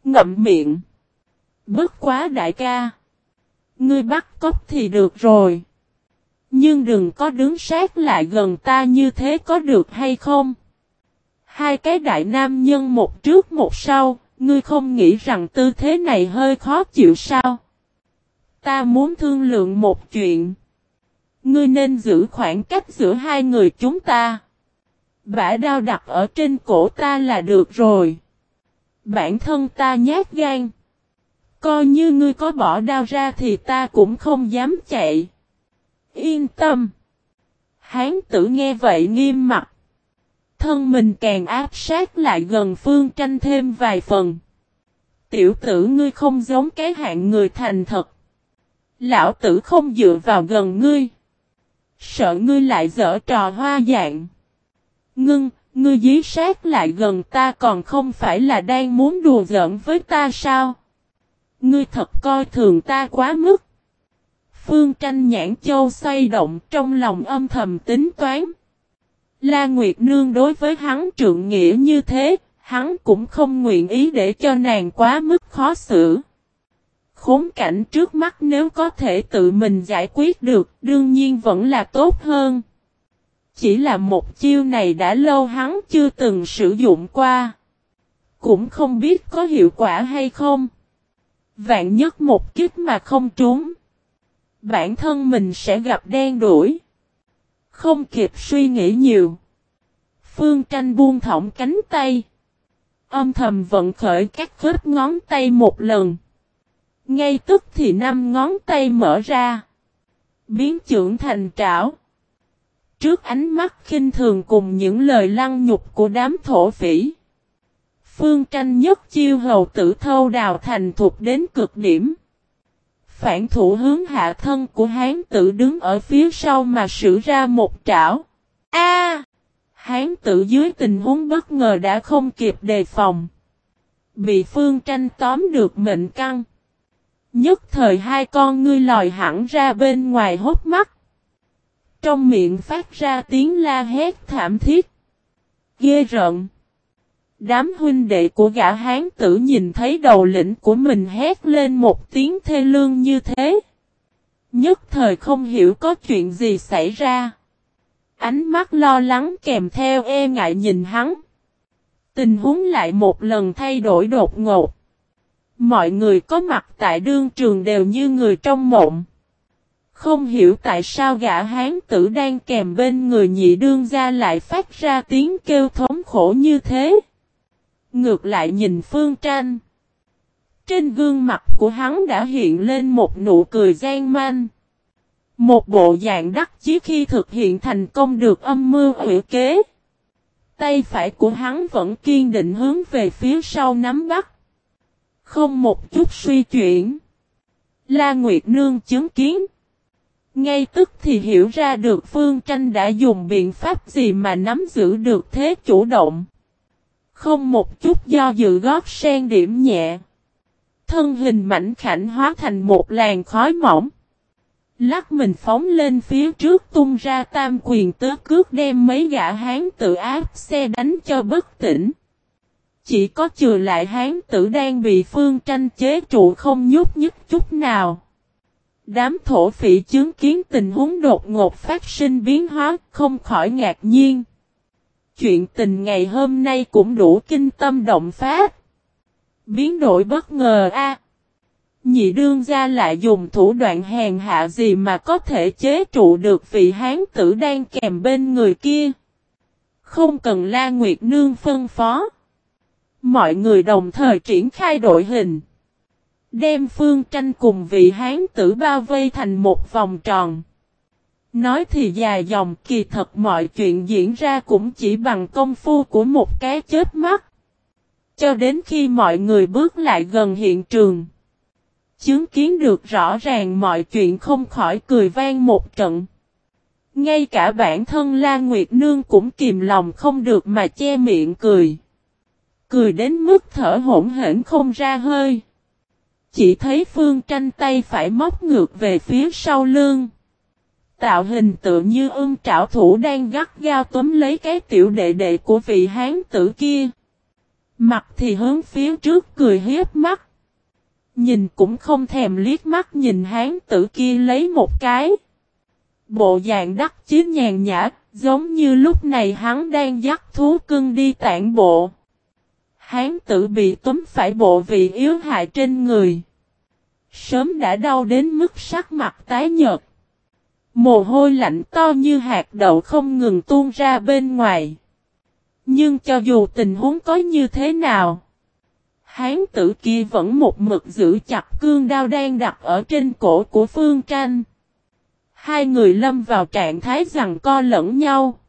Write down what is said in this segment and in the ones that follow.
ngậm miệng. Bất quá đại ca. Ngươi bắt cóc thì được rồi. Nhưng đừng có đứng sát lại gần ta như thế có được hay không? Hai cái đại nam nhân một trước một sau, ngươi không nghĩ rằng tư thế này hơi khó chịu sao? Ta muốn thương lượng một chuyện. Ngươi nên giữ khoảng cách giữa hai người chúng ta. Bả đao đặt ở trên cổ ta là được rồi. Bản thân ta nhát gan. Coi như ngươi có bỏ đao ra thì ta cũng không dám chạy. Yên tâm. Hán tử nghe vậy nghiêm mặt. Thân mình càng áp sát lại gần Phương Tranh thêm vài phần. Tiểu tử ngươi không giống cái hạng người thành thật. Lão tử không dựa vào gần ngươi. Sợ ngươi lại giở trò hoa dạng. Ngươi dí sát lại gần ta còn không phải là đang muốn đùa giỡn với ta sao? Ngươi thật coi thường ta quá mức. Phương Tranh nhãn châu xoay động trong lòng âm thầm tính toán. La Nguyệt Nương đối với hắn trượng nghĩa như thế, hắn cũng không nguyện ý để cho nàng quá mức khó xử. Khốn cảnh trước mắt nếu có thể tự mình giải quyết được, đương nhiên vẫn là tốt hơn. Chỉ là một chiêu này đã lâu hắn chưa từng sử dụng qua. Cũng không biết có hiệu quả hay không. Vạn nhất một kích mà không trúng. Bản thân mình sẽ gặp đen đuổi. Không kịp suy nghĩ nhiều. Phương Tranh buông thõng cánh tay. Âm thầm vận khởi các khớp ngón tay một lần. Ngay tức thì 5 ngón tay mở ra. Biến trưởng thành trảo. Trước ánh mắt khinh thường cùng những lời lăng nhục của đám thổ phỉ. Phương Tranh nhất chiêu hầu tử thâu đào thành thục đến cực điểm. Phản thủ hướng hạ thân của hán tử đứng ở phía sau mà sử ra một trảo. Hán tử dưới tình huống bất ngờ đã không kịp đề phòng. Bị Phương Tranh tóm được mệnh căn. Nhất thời hai con ngươi lòi hẳn ra bên ngoài hốc mắt. Trong miệng phát ra tiếng la hét thảm thiết. Ghê rợn. Đám huynh đệ của gã hán tử nhìn thấy đầu lĩnh của mình hét lên một tiếng thê lương như thế. Nhất thời không hiểu có chuyện gì xảy ra. Ánh mắt lo lắng kèm theo e ngại nhìn hắn. Tình huống lại một lần thay đổi đột ngột. Mọi người có mặt tại đương trường đều như người trong mộng. Không hiểu tại sao gã hán tử đang kèm bên người nhị đương gia lại phát ra tiếng kêu thống khổ như thế. Ngược lại nhìn Phương Tranh. Trên gương mặt của hắn đã hiện lên một nụ cười gian manh. Một bộ dạng đắc chí khi thực hiện thành công được âm mưu hủy kế. Tay phải của hắn vẫn kiên định hướng về phía sau nắm bắt. Không một chút suy chuyển. La Nguyệt Nương chứng kiến. Ngay tức thì hiểu ra được Phương Tranh đã dùng biện pháp gì mà nắm giữ được thế chủ động. Không một chút do dự gót sen điểm nhẹ. Thân hình mảnh khảnh hóa thành một làn khói mỏng. Lắc mình phóng lên phía trước tung ra tam quyền tứ cước đem mấy gã hán tử áp xe đánh cho bất tỉnh. Chỉ có trừ lại hán tử đang bị Phương Tranh chế trụ không nhúc nhích chút nào. Đám thổ phỉ chứng kiến tình huống đột ngột phát sinh biến hóa không khỏi ngạc nhiên. Chuyện tình ngày hôm nay cũng đủ kinh tâm động phát. Biến đổi bất ngờ Nhị đương gia lại dùng thủ đoạn hèn hạ gì mà có thể chế trụ được vị hán tử đang kèm bên người kia. Không cần La Nguyệt Nương phân phó. Mọi người đồng thời triển khai đội hình. Đem Phương Tranh cùng vị hán tử bao vây thành một vòng tròn. Nói thì dài dòng kỳ thật mọi chuyện diễn ra cũng chỉ bằng công phu của một cái chớp mắt. Cho đến khi mọi người bước lại gần hiện trường. Chứng kiến được rõ ràng mọi chuyện không khỏi cười vang một trận. Ngay cả bản thân La Nguyệt Nương cũng kìm lòng không được mà che miệng cười. Cười đến mức thở hổn hển không ra hơi. Chỉ thấy Phương Tranh tay phải móc ngược về phía sau lưng. Tạo hình tự như trảo thủ đang gắt gao túm lấy cái tiểu đệ đệ của vị hán tử kia. Mặt thì hướng phía trước cười hiếp mắt. Nhìn cũng không thèm liếc mắt nhìn hán tử kia lấy một cái. Bộ dạng đắc chí nhàn nhã, giống như lúc này hắn đang dắt thú cưng đi tản bộ. Hán tử bị túm phải bộ vị yếu hại trên người. Sớm đã đau đến mức sắc mặt tái nhợt. Mồ hôi lạnh to như hạt đậu không ngừng tuôn ra bên ngoài. Nhưng cho dù tình huống có như thế nào, hán tử kia vẫn một mực giữ chặt cương đao đang đặt ở trên cổ của Phương Tranh. Hai người lâm vào trạng thái giằng co lẫn nhau.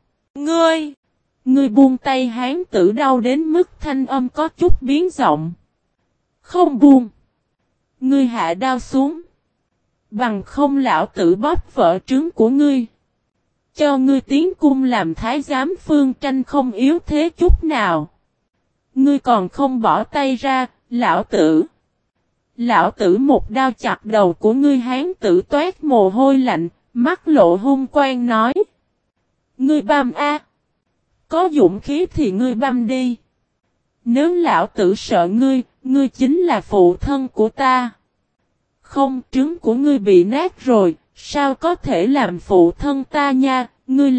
Ngươi buông tay, hán tử đau đến mức thanh âm có chút biến giọng. Không buông. Ngươi hạ đao xuống. Bằng không lão tử bóp vỡ trứng của ngươi. Cho ngươi tiến cung làm thái giám. Phương Tranh không yếu thế chút nào. Ngươi còn không bỏ tay ra, lão tử. Lão tử một đao chặt đầu của ngươi. Hán tử toát mồ hôi lạnh, mắt lộ hung quang nói. Ngươi băm a. Có dũng khí thì ngươi băm đi. Nếu lão tử sợ ngươi, ngươi chính là phụ thân của ta. Không, trứng của ngươi bị nát rồi, sao có thể làm phụ thân ta nha, ngươi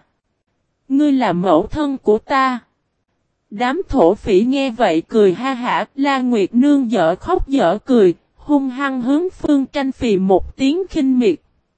là mẫu thân của ta. Đám thổ phỉ nghe vậy cười ha hả, La Nguyệt Nương dở khóc dở cười, hung hăng hướng Phương Tranh phì một tiếng khinh miệt.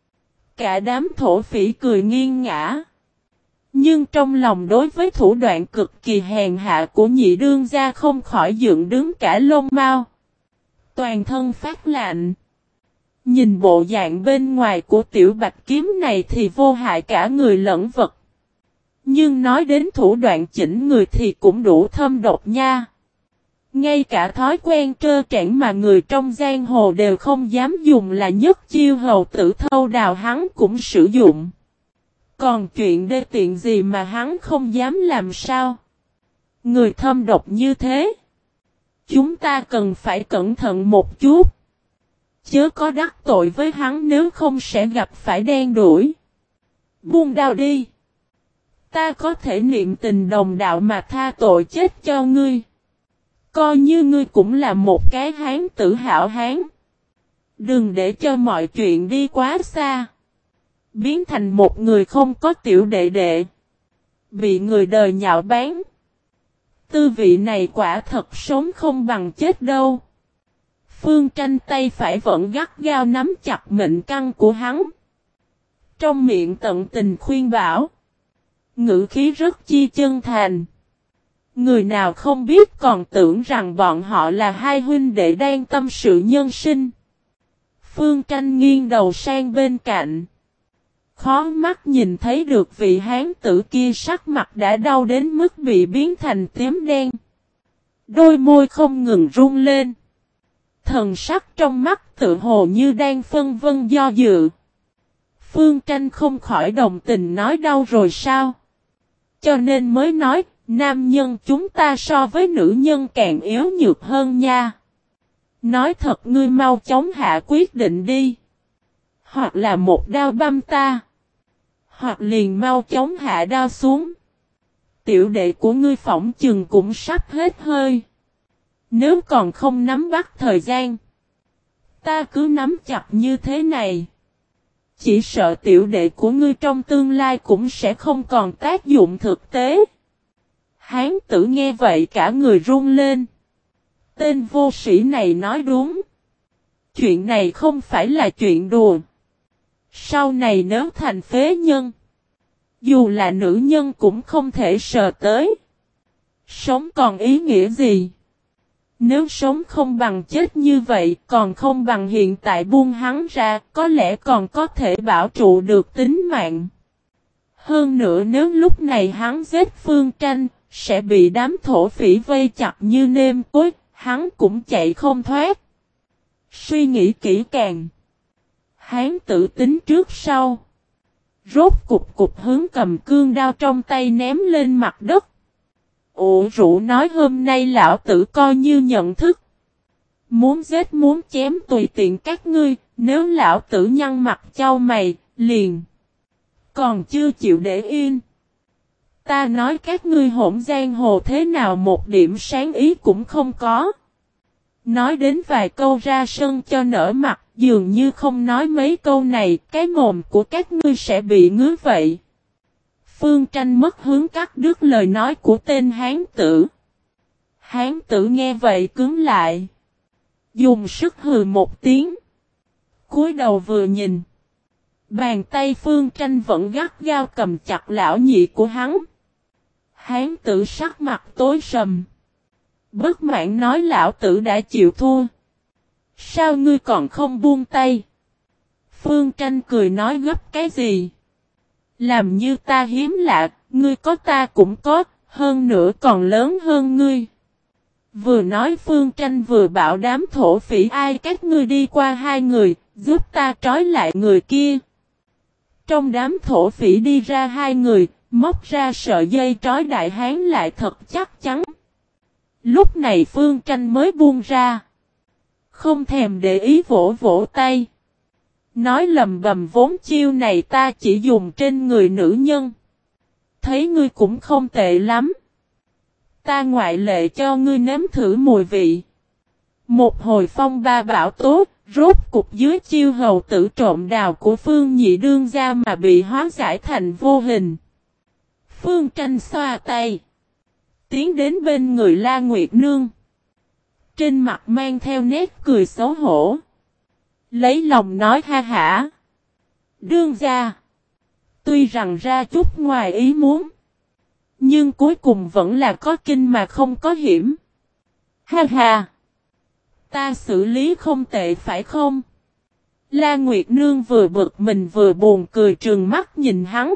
Cả đám thổ phỉ cười nghiêng ngã. Nhưng trong lòng đối với thủ đoạn cực kỳ hèn hạ của nhị đương gia không khỏi dựng đứng cả lông mao. Toàn thân phát lạnh. Nhìn bộ dạng bên ngoài của tiểu bạch kiếm này thì vô hại cả người lẫn vật. Nhưng nói đến thủ đoạn chỉnh người thì cũng đủ thâm độc nha. Ngay cả thói quen trơ trẽn mà người trong giang hồ đều không dám dùng là nhất chiêu hầu tử thâu đào hắn cũng sử dụng. Còn chuyện đê tiện gì mà hắn không dám làm sao? Người thâm độc như thế. Chúng ta cần phải cẩn thận một chút. Chớ có đắc tội với hắn, nếu không sẽ gặp phải đen đuổi. Buông đao đi. Ta có thể niệm tình đồng đạo mà tha tội chết cho ngươi. Coi như ngươi cũng là một cái hán tử hảo hán. Đừng để cho mọi chuyện đi quá xa. Biến thành một người không có tiểu đệ đệ. Bị người đời nhạo báng. Tư vị này quả thật sống không bằng chết đâu. Phương Tranh tay phải vẫn gắt gao nắm chặt mệnh căn của hắn. Trong miệng tận tình khuyên bảo. Ngữ khí rất chi chân thành. Người nào không biết còn tưởng rằng bọn họ là hai huynh đệ đang tâm sự nhân sinh. Phương Tranh nghiêng đầu sang bên cạnh. Khó mắt nhìn thấy được vị hán tử kia sắc mặt đã đau đến mức bị biến thành tím đen. Đôi môi không ngừng run lên. Thần sắc trong mắt tự hồ như đang phân vân do dự. Phương Tranh không khỏi đồng tình nói đau rồi sao? Cho nên mới nói, nam nhân chúng ta so với nữ nhân càng yếu nhược hơn nha. Nói thật ngươi mau chóng hạ quyết định đi. Hoặc là một đao băm ta. Hoặc liền mau chóng hạ đao xuống. Tiểu đệ của ngươi phỏng chừng cũng sắp hết hơi. Nếu còn không nắm bắt thời gian. Ta cứ nắm chặt như thế này. Chỉ sợ tiểu đệ của ngươi trong tương lai cũng sẽ không còn tác dụng thực tế. Hán tử nghe vậy cả người run lên. Tên vô sĩ này nói đúng. Chuyện này không phải là chuyện đùa. Sau này nếu thành phế nhân. Dù là nữ nhân cũng không thể sờ tới. Sống còn ý nghĩa gì? Nếu sống không bằng chết như vậy, còn không bằng hiện tại buông hắn ra, có lẽ còn có thể bảo trụ được tính mạng. Hơn nữa nếu lúc này hắn giết Phương Tranh, sẽ bị đám thổ phỉ vây chặt như nêm cối, hắn cũng chạy không thoát. Suy nghĩ kỹ càng. Hắn tự tính trước sau. Rốt cục hướng cầm cương đao trong tay ném lên mặt đất. Ủ rũ nói hôm nay lão tử coi như nhận thức. Muốn giết muốn chém tùy tiện các ngươi, nếu lão tử nhăn mặt chau mày, liền. Còn chưa chịu để yên. Ta nói các ngươi hỗn giang hồ thế nào một điểm sáng ý cũng không có. Nói đến vài câu ra sân cho nở mặt, dường như không nói mấy câu này, cái mồm của các ngươi sẽ bị ngứa vậy. Phương Tranh mất hướng cắt đứt lời nói của tên hán tử. Hán tử nghe vậy cứng lại. Dùng sức hừ một tiếng. Cúi đầu vừa nhìn. Bàn tay Phương Tranh vẫn gắt gao cầm chặt lão nhị của hắn. Hán tử sắc mặt tối sầm. Bất mãn nói lão tử đã chịu thua. Sao ngươi còn không buông tay? Phương Tranh cười nói gấp cái gì? Làm như ta hiếm lạ, ngươi có ta cũng có, hơn nữa còn lớn hơn ngươi. Vừa nói Phương Tranh vừa bảo đám thổ phỉ ai các ngươi đi qua hai người, giúp ta trói lại người kia. Trong đám thổ phỉ đi ra hai người, móc ra sợi dây trói đại hán lại thật chắc chắn. Lúc này Phương Tranh mới buông ra. Không thèm để ý vỗ vỗ tay. Nói lầm bầm vốn chiêu này ta chỉ dùng trên người nữ nhân. Thấy ngươi cũng không tệ lắm. Ta ngoại lệ cho ngươi nếm thử mùi vị. Một hồi phong ba bão tố, rốt cục dưới chiêu hầu tử trộm đào của Phương Nhị đương ra mà bị hóa giải thành vô hình. Phương Tranh xoa tay. Tiến đến bên người La Nguyệt Nương. Trên mặt mang theo nét cười xấu hổ. Lấy lòng nói ha hả. Đương ra. Tuy rằng ra chút ngoài ý muốn. Nhưng cuối cùng vẫn là có kinh mà không có hiểm. Ha ha. Ta xử lý không tệ phải không? La Nguyệt Nương vừa bực mình vừa buồn cười trừng mắt nhìn hắn.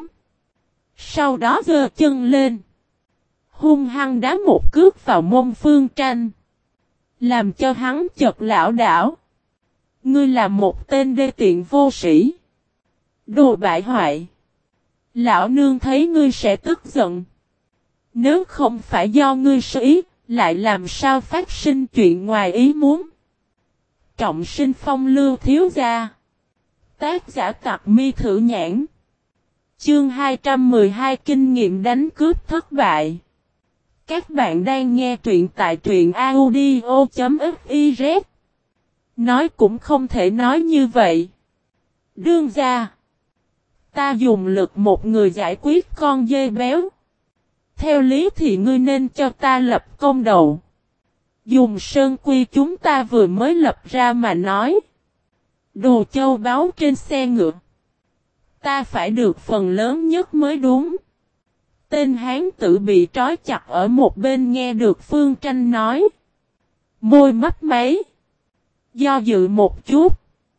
Sau đó giơ chân lên. Hung hăng đá một cước vào mông Phương Tranh. Làm cho hắn chật lảo đảo. Ngươi là một tên đê tiện vô sĩ. Đồ bại hoại. Lão nương thấy ngươi sẽ tức giận. Nếu không phải do ngươi sơ ý, lại làm sao phát sinh chuyện ngoài ý muốn. Trọng sinh phong lưu thiếu gia. Tác giả Tặc Mi Thử Nhãn. Chương 212 kinh nghiệm đánh cướp thất bại. Các bạn đang nghe truyện tại truyện audio.fiz. Nói cũng không thể nói như vậy. Đương ra. Ta dùng lực một người giải quyết con dê béo. Theo lý thì ngươi nên cho ta lập công đầu. Dùng sơn quy chúng ta vừa mới lập ra mà nói. Đồ châu báu trên xe ngựa. Ta phải được phần lớn nhất mới đúng. Tên hán tử bị trói chặt ở một bên nghe được Phương Tranh nói. Môi mấp máy. Do dự một chút.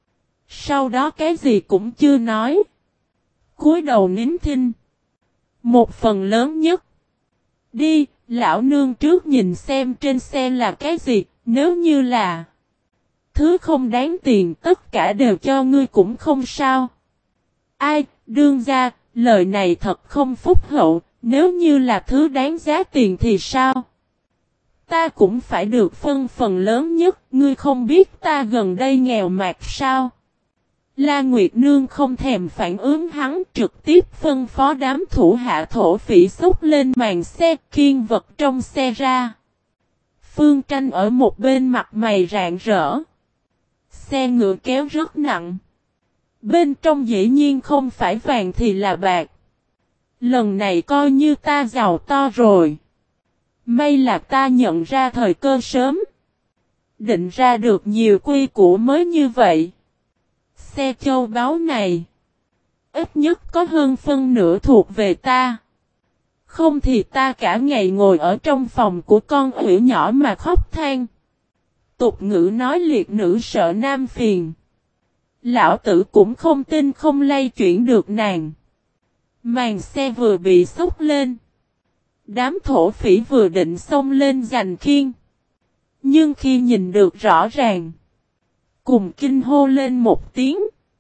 Sau đó cái gì cũng chưa nói. Cúi đầu nín thinh. Một phần lớn nhất. Đi, lão nương trước nhìn xem trên xe là cái gì, nếu như là thứ không đáng tiền tất cả đều cho ngươi cũng không sao. Ai, đương ra, lời này thật không phúc hậu, nếu như là thứ đáng giá tiền thì sao? Ta cũng phải được phân phần lớn nhất, ngươi không biết ta gần đây nghèo mạt sao? La Nguyệt Nương không thèm phản ứng hắn trực tiếp phân phó đám thủ hạ thổ phỉ xúc lên màn xe khiêng vật trong xe ra. Phương Tranh ở một bên mặt mày rạng rỡ. Xe ngựa kéo rất nặng. Bên trong dĩ nhiên không phải vàng thì là bạc. Lần này coi như ta giàu to rồi. May là ta nhận ra thời cơ sớm. Định ra được nhiều quy củ mới như vậy. Xe châu báu này. Ít nhất có hơn phân nửa thuộc về ta. Không thì ta cả ngày ngồi ở trong phòng của con ủy nhỏ mà khóc than. Tục ngữ nói liệt nữ sợ nam phiền. Lão tử cũng không tin không lay chuyển được nàng. Màn xe vừa bị xốc lên. Đám thổ phỉ vừa định xông lên giành khiên. Nhưng khi nhìn được rõ ràng. Cùng kinh hô lên một tiếng.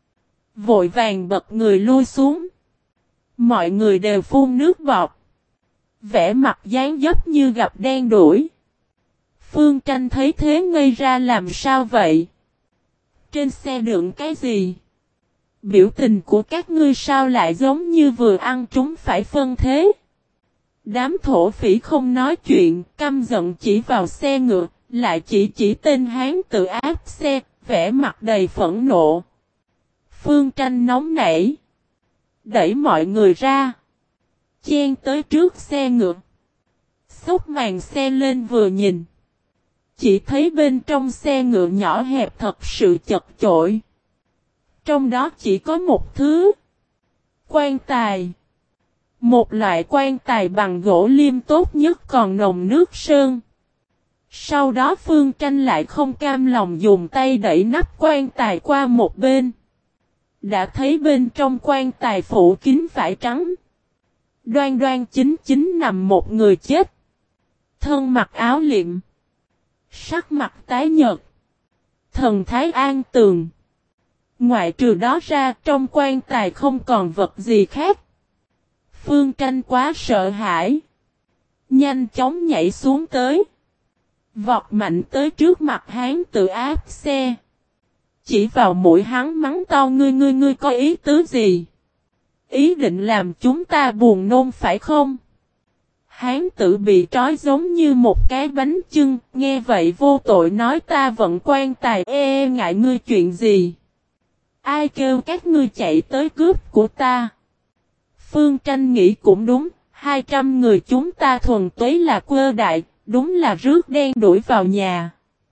Vội vàng bật người lui xuống. Mọi người đều phun nước bọt. Vẻ mặt dáng dấp như gặp đen đuổi. Phương Tranh thấy thế ngây ra làm sao vậy? Trên xe đựng cái gì? Biểu tình của các ngươi sao lại giống như vừa ăn trúng phải phân thế? Đám thổ phỉ không nói chuyện, căm giận chỉ vào xe ngựa, lại chỉ tên Hán tự áp xe, vẻ mặt đầy phẫn nộ. Phương Tranh nóng nảy, đẩy mọi người ra, chen tới trước xe ngựa, xốc màn xe lên vừa nhìn. Chỉ thấy bên trong xe ngựa nhỏ hẹp thật sự chật chội. Trong đó chỉ có một thứ. Quan tài. Một loại quan tài bằng gỗ liêm tốt nhất còn nồng nước sơn. Sau đó Phương Tranh lại không cam lòng dùng tay đẩy nắp quan tài qua một bên. Đã thấy bên trong quan tài phủ kín vải trắng. Đoan đoan chính chính nằm một người chết. Thân mặc áo liệm. Sắc mặt tái nhợt. Thần thái an tường. Ngoại trừ đó ra trong quan tài không còn vật gì khác. Phương Tranh quá sợ hãi. Nhanh chóng nhảy xuống tới. Vọt mạnh tới trước mặt Hán tự áp xe. Chỉ vào mũi hắn mắng to ngươi có ý tứ gì? Ý định làm chúng ta buồn nôn phải không? Hán tử bị trói giống như một cái bánh chưng, nghe vậy vô tội nói ta vận quan tài ngại ngươi chuyện gì? Ai kêu các ngươi chạy tới cướp của ta? Phương Tranh nghĩ cũng đúng, 200 người chúng ta thuần túy là quơ đại, đúng là rước đen đuổi vào nhà.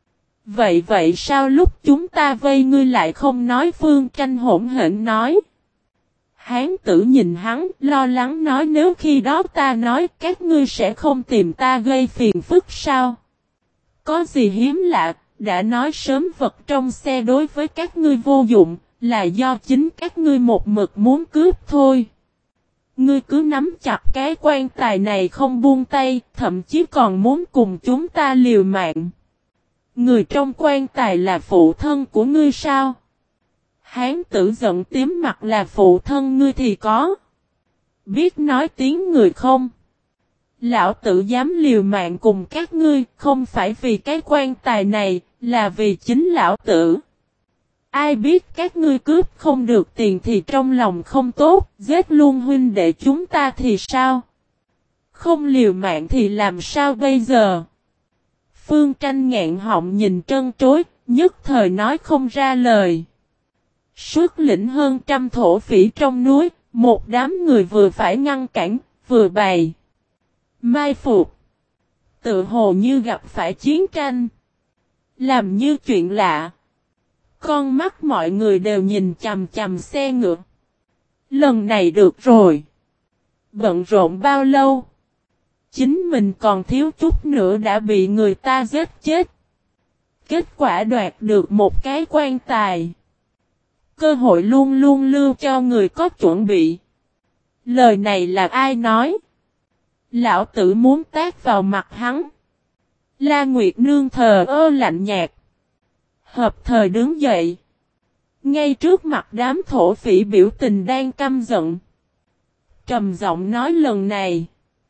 Vậy sao lúc chúng ta vây ngươi lại không nói? Phương Tranh hỗn hển nói. Hán tử nhìn hắn, lo lắng nói nếu khi đó ta nói các ngươi sẽ không tìm ta gây phiền phức sao? Có gì hiếm lạ, đã nói sớm vật trong xe đối với các ngươi vô dụng, là do chính các ngươi một mực muốn cướp thôi. Ngươi cứ nắm chặt cái quan tài này không buông tay, thậm chí còn muốn cùng chúng ta liều mạng. Người trong quan tài là phụ thân của ngươi sao? Hán tử giận tím mặt là phụ thân ngươi thì có. Biết nói tiếng người không? Lão tử dám liều mạng cùng các ngươi, không phải vì cái quan tài này, là vì chính lão tử. Ai biết các ngươi cướp không được tiền thì trong lòng không tốt, giết luôn huynh đệ chúng ta thì sao? Không liều mạng thì làm sao bây giờ? Phương Tranh nghẹn họng nhìn trân trối, nhất thời nói không ra lời. Xuất lĩnh hơn trăm thổ phỉ trong núi, một đám người vừa phải ngăn cản, vừa bày mai phục. Tự hồ như gặp phải chiến tranh. Làm như chuyện lạ. Con mắt mọi người đều nhìn chằm chằm xe ngựa. Lần này được rồi. Bận rộn bao lâu? Chính mình còn thiếu chút nữa đã bị người ta giết chết. Kết quả đoạt được một cái quan tài. Cơ hội luôn luôn lưu cho người có chuẩn bị. Lời này là ai nói? Lão tử muốn tát vào mặt hắn. La Nguyệt Nương thờ ơ lạnh nhạt. Hợp thời đứng dậy. Ngay trước mặt đám thổ phỉ biểu tình đang căm giận. Trầm giọng nói lần này.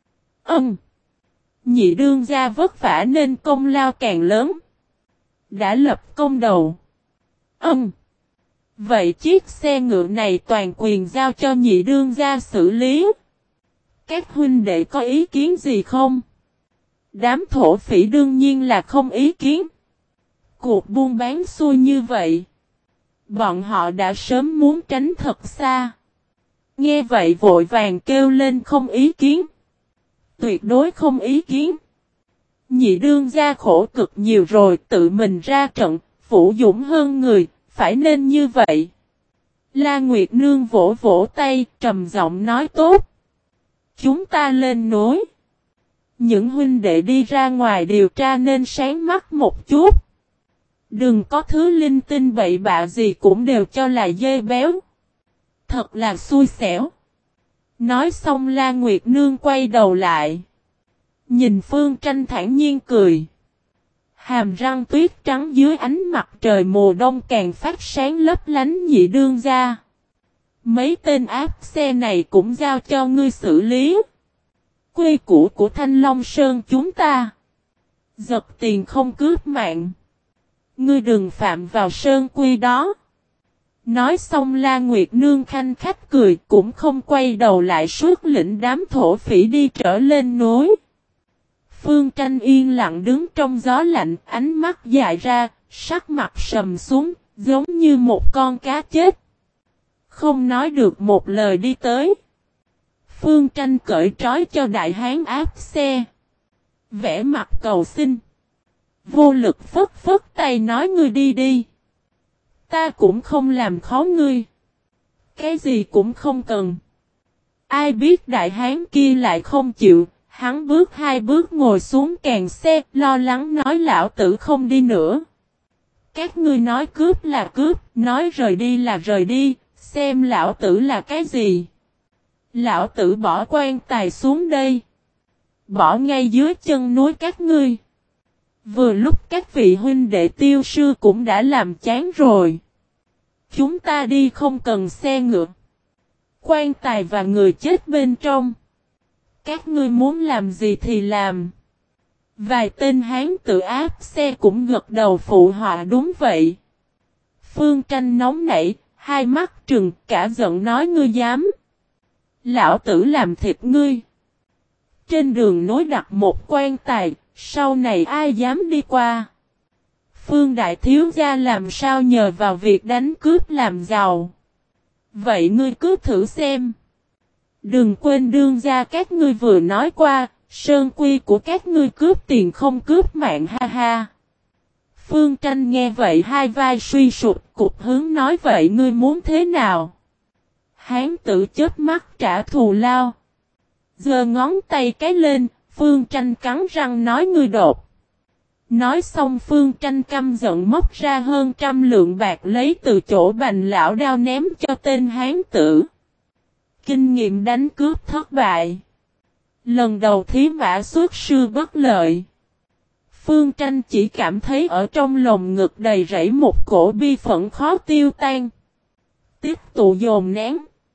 Nhị đương gia vất vả nên công lao càng lớn. Đã lập công đầu. Vậy chiếc xe ngựa này toàn quyền giao cho nhị đương gia xử lý. Các huynh đệ có ý kiến gì không? Đám thổ phỉ đương nhiên là không ý kiến. Cuộc buôn bán xui như vậy. Bọn họ đã sớm muốn tránh thật xa. Nghe vậy vội vàng kêu lên không ý kiến. Tuyệt đối không ý kiến. Nhị đương gia khổ cực nhiều rồi tự mình ra trận, vũ dũng hơn người, phải nên như vậy. La Nguyệt Nương vỗ vỗ tay, trầm giọng nói tốt. Chúng ta lên núi. Những huynh đệ đi ra ngoài điều tra nên sáng mắt một chút. Đừng có thứ linh tinh bậy bạ gì cũng đều cho là dê béo. Thật là xui xẻo. Nói xong La Nguyệt Nương quay đầu lại. Nhìn Phương Tranh thản nhiên cười. Hàm răng tuyết trắng dưới ánh mặt trời mùa đông càng phát sáng lấp lánh. Nhị đương gia. Mấy tên áp xe này cũng giao cho ngươi xử lý. Quy củ của Thanh Long Sơn chúng ta. Giật tiền không cướp mạng. Ngươi đừng phạm vào sơn quy đó. Nói xong La Nguyệt Nương khanh khách cười cũng không quay đầu lại suốt lĩnh đám thổ phỉ đi trở lên núi. Phương Tranh yên lặng đứng trong gió lạnh, ánh mắt dại ra, sắc mặt sầm xuống, giống như một con cá chết. Không nói được một lời đi tới. Phương Tranh cởi trói cho đại hán áp xe. Vẽ mặt cầu xin. Vô lực phất phất tay nói ngươi đi đi. Ta cũng không làm khó ngươi. Cái gì cũng không cần. Ai biết đại hán kia lại không chịu. Hắn bước 2 bước ngồi xuống càng xe, lo lắng nói lão tử không đi nữa. Các ngươi nói cướp là cướp, nói rời đi là rời đi, xem lão tử là cái gì. Lão tử bỏ quan tài xuống đây. Bỏ ngay dưới chân núi các ngươi. Vừa lúc các vị huynh đệ tiêu sư cũng đã làm chán rồi. Chúng ta đi không cần xe ngựa. Quan tài và người chết bên trong. Các ngươi muốn làm gì thì làm. Vài tên hán tự áp xe cũng gật đầu phụ họa đúng vậy. Phương Tranh nóng nảy, hai mắt trừng cả giận nói ngươi dám. Lão tử làm thịt ngươi. Trên đường nối đặt một quan tài, sau này ai dám đi qua. Phương Đại Thiếu Gia làm sao nhờ vào việc đánh cướp làm giàu. Vậy ngươi cứ thử xem. Đừng quên đương gia các ngươi vừa nói qua, sơn quy của các ngươi cướp tiền không cướp mạng ha ha. Phương Tranh nghe vậy hai vai suy sụp cục hướng nói vậy ngươi muốn thế nào? Hán tử chớp mắt trả thù lao. Giơ ngón tay cái lên, Phương Tranh cắn răng nói ngươi đột. Nói xong Phương Tranh căm giận móc ra hơn 100 lượng bạc lấy từ chỗ Bành lão đao ném cho tên hán tử. Kinh nghiệm đánh cướp thất bại. Lần đầu thí mã xuất sư bất lợi. Phương Tranh chỉ cảm thấy ở trong lồng ngực đầy rẫy một cổ bi phẫn khó tiêu tan. Tiếp tụ dồn nén.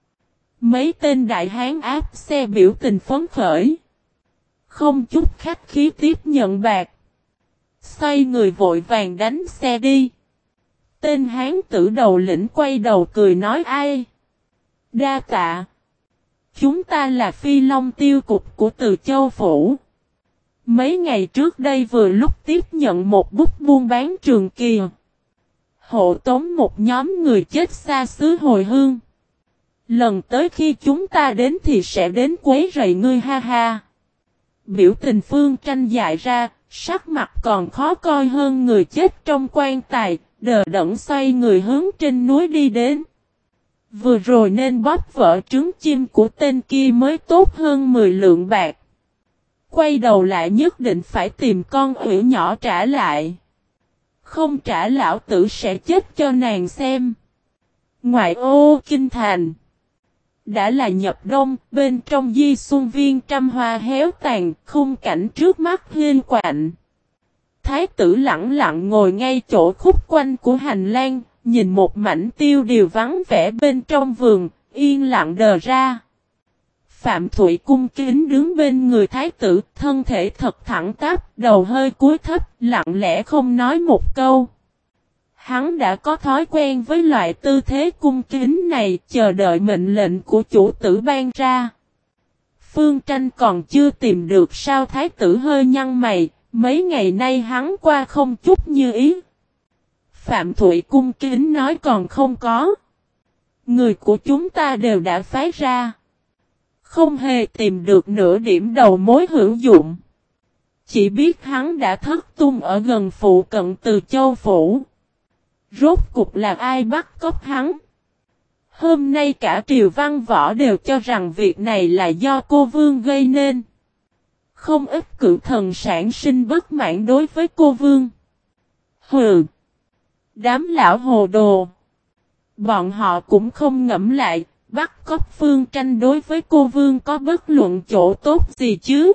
Mấy tên đại hán áp xe biểu tình phấn khởi. Không chút khách khí tiếp nhận bạc. Xoay người vội vàng đánh xe đi. Tên hán tử đầu lĩnh quay đầu cười nói ai. Đa tạ. Chúng ta là Phi Long tiêu cục của Từ Châu Phủ. Mấy ngày trước đây vừa lúc tiếp nhận một bút buôn bán trường kỳ. Hộ tống một nhóm người chết xa xứ hồi hương. Lần tới khi chúng ta đến thì sẽ đến quấy rầy ngươi ha ha. Biểu tình Phương Tranh dại ra, sắc mặt còn khó coi hơn người chết trong quan tài, đờ đẫn xoay người hướng trên núi đi đến. Vừa rồi nên bóp vỡ trứng chim của tên kia mới tốt hơn 10 lượng bạc. Quay đầu lại nhất định phải tìm con ủy nhỏ trả lại. Không trả lão tử sẽ chết cho nàng xem. Ngoại ô kinh thành. Đã là nhập đông, bên trong di xuân viên trăm hoa héo tàn, khung cảnh trước mắt hiên quạnh. Thái tử lặng lặng ngồi ngay chỗ khúc quanh của hành lang, nhìn một mảnh tiêu điều vắng vẻ bên trong vườn, yên lặng đờ ra. Phạm Thụy cung kính đứng bên người thái tử, thân thể thật thẳng tắp, đầu hơi cúi thấp, lặng lẽ không nói một câu. Hắn đã có thói quen với loại tư thế cung kính này, chờ đợi mệnh lệnh của chủ tử ban ra. Phương Tranh còn chưa tìm được sao thái tử hơi nhăn mày, mấy ngày nay hắn qua không chút như ý. Phạm Thụy cung kính nói còn không có. Người của chúng ta đều đã phái ra. Không hề tìm được nửa điểm đầu mối hữu dụng. Chỉ biết hắn đã thất tung ở gần phụ cận Từ Châu Phủ. Rốt cục là ai bắt cóc hắn? Hôm nay cả triều văn võ đều cho rằng việc này là do cô Vương gây nên. Không ít cự thần sản sinh bất mãn đối với cô Vương. Hừ! Đám lão hồ đồ! Bọn họ cũng không ngẫm lại, bắt cóc Phương Tranh đối với cô Vương có bất luận chỗ tốt gì chứ.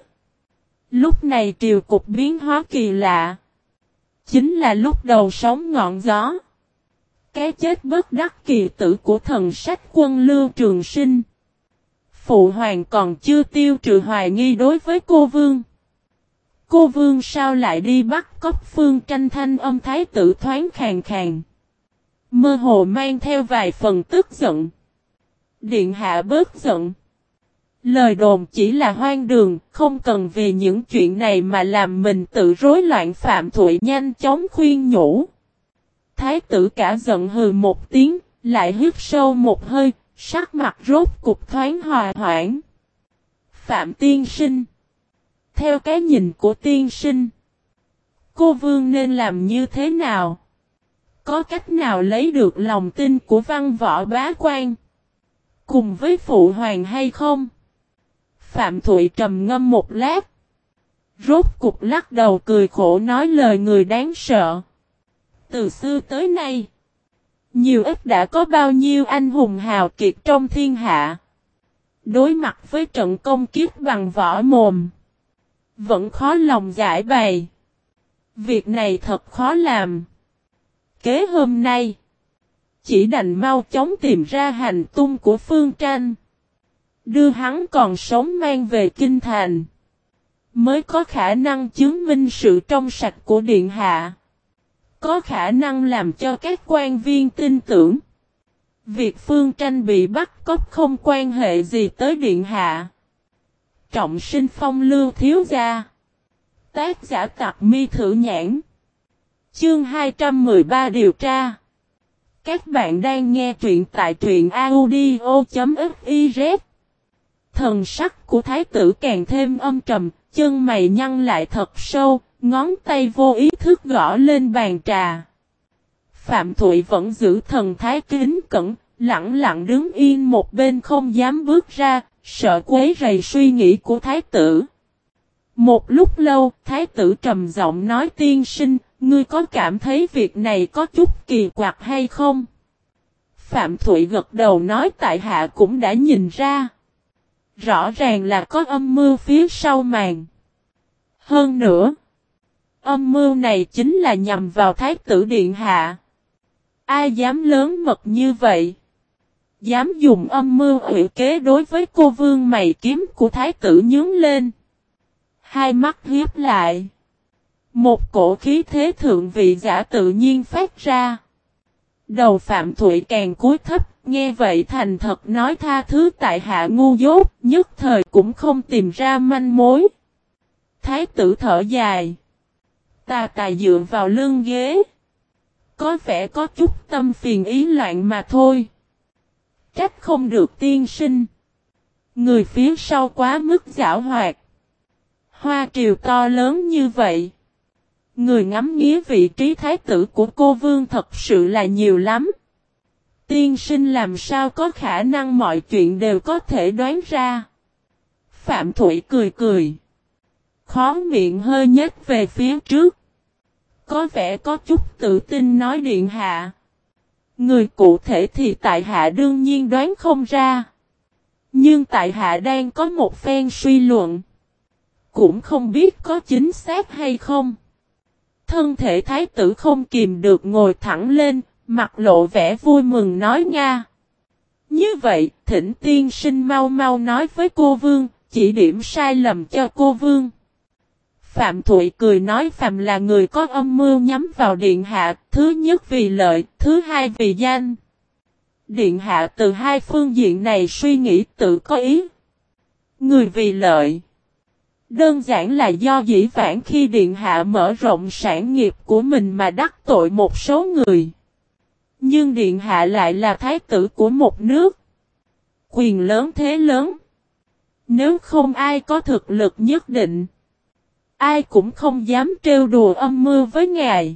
Lúc này triều cục biến hóa kỳ lạ. Chính là lúc đầu sóng ngọn gió. Cái chết bất đắc kỳ tử của thần sách quân Lưu Trường Sinh. Phụ hoàng còn chưa tiêu trừ hoài nghi đối với cô Vương. Cô Vương sao lại đi bắt cóc Phương Tranh thanh âm thái tử thoáng khàn khàn. mơ hồ mang theo vài phần tức giận. Điện hạ bớt giận. Lời đồn chỉ là hoang đường, không cần vì những chuyện này mà làm mình tự rối loạn. Phạm Thụy nhanh chóng khuyên nhủ. Thái tử cả giận hừ một tiếng, lại hít sâu một hơi, sắc mặt rốt cục thoáng hòa hoãn. Phạm tiên sinh. Theo cái nhìn của tiên sinh, cô vương nên làm như thế nào? Có cách nào lấy được lòng tin của văn võ bá quan cùng với phụ hoàng hay không? Phạm Thụy trầm ngâm một lát. Rốt cục lắc đầu cười khổ nói lời người đáng sợ. Từ xưa tới nay, nhiều ít đã có bao nhiêu anh hùng hào kiệt trong thiên hạ. Đối mặt với trận công kiếp bằng võ mồm, vẫn khó lòng giải bày. Việc này thật khó làm. Kế hôm nay, chỉ đành mau chóng tìm ra hành tung của Phương Tranh. Đưa hắn còn sống mang về kinh thành, mới có khả năng chứng minh sự trong sạch của điện hạ. Có khả năng làm cho các quan viên tin tưởng. Việc Phương Tranh bị bắt cóc không quan hệ gì tới điện hạ. Trọng sinh phong lưu thiếu gia. Tác giả Tặc Mi Thử Nhãn. Chương 213 điều tra. Các bạn đang nghe truyện tại truyện audio.fiz. Thần sắc của thái tử càng thêm âm trầm, chân mày nhăn lại thật sâu, ngón tay vô ý thức gõ lên bàn trà. Phạm Thụy vẫn giữ thần thái kính cẩn, lặng lặng đứng yên một bên không dám bước ra, sợ quấy rầy suy nghĩ của thái tử. Một lúc lâu, thái tử trầm giọng nói tiên sinh, ngươi có cảm thấy việc này có chút kỳ quặc hay không? Phạm Thụy gật đầu nói tại hạ cũng đã nhìn ra. Rõ ràng là có âm mưu phía sau màn. Hơn nữa, âm mưu này chính là nhằm vào thái tử điện hạ. Ai dám lớn mật như vậy? Dám dùng âm mưu ủy kế đối với cô vương mày kiếm của thái tử nhướng lên. Hai mắt hiếp lại. Một cổ khí thế thượng vị giả tự nhiên phát ra. Đầu Phạm Thụy càng cúi thấp, nghe vậy thành thật nói tha thứ tại hạ ngu dốt, nhất thời cũng không tìm ra manh mối. Thái tử thở dài. Tà tà dựa vào lưng ghế. Có vẻ có chút tâm phiền ý loạn mà thôi. Trách không được tiên sinh. Người phía sau quá mức giảo hoạt. Hoa triều to lớn như vậy. Người ngắm nghía vị trí thái tử của cô vương thật sự là nhiều lắm. Tiên sinh làm sao có khả năng mọi chuyện đều có thể đoán ra. Phạm Thụy cười cười. Khó miệng hơi nhếch về phía trước. Có vẻ có chút tự tin nói điện hạ. Người cụ thể thì tại hạ đương nhiên đoán không ra. Nhưng tại hạ đang có một phen suy luận. Cũng không biết có chính xác hay không. Thân thể thái tử không kìm được ngồi thẳng lên, mặt lộ vẻ vui mừng nói Nga. Như vậy, thỉnh tiên sinh mau mau nói với cô vương, chỉ điểm sai lầm cho cô vương. Phạm Thụy cười nói phàm là người có âm mưu nhắm vào điện hạ, thứ nhất vì lợi, thứ hai vì danh. Điện hạ từ hai phương diện này suy nghĩ tự có ý. Người vì lợi. Đơn giản là do dĩ vãng khi điện hạ mở rộng sản nghiệp của mình mà đắc tội một số người. Nhưng điện hạ lại là thái tử của một nước. Quyền lớn thế lớn. Nếu không ai có thực lực nhất định, ai cũng không dám trêu đùa âm mưu với ngài.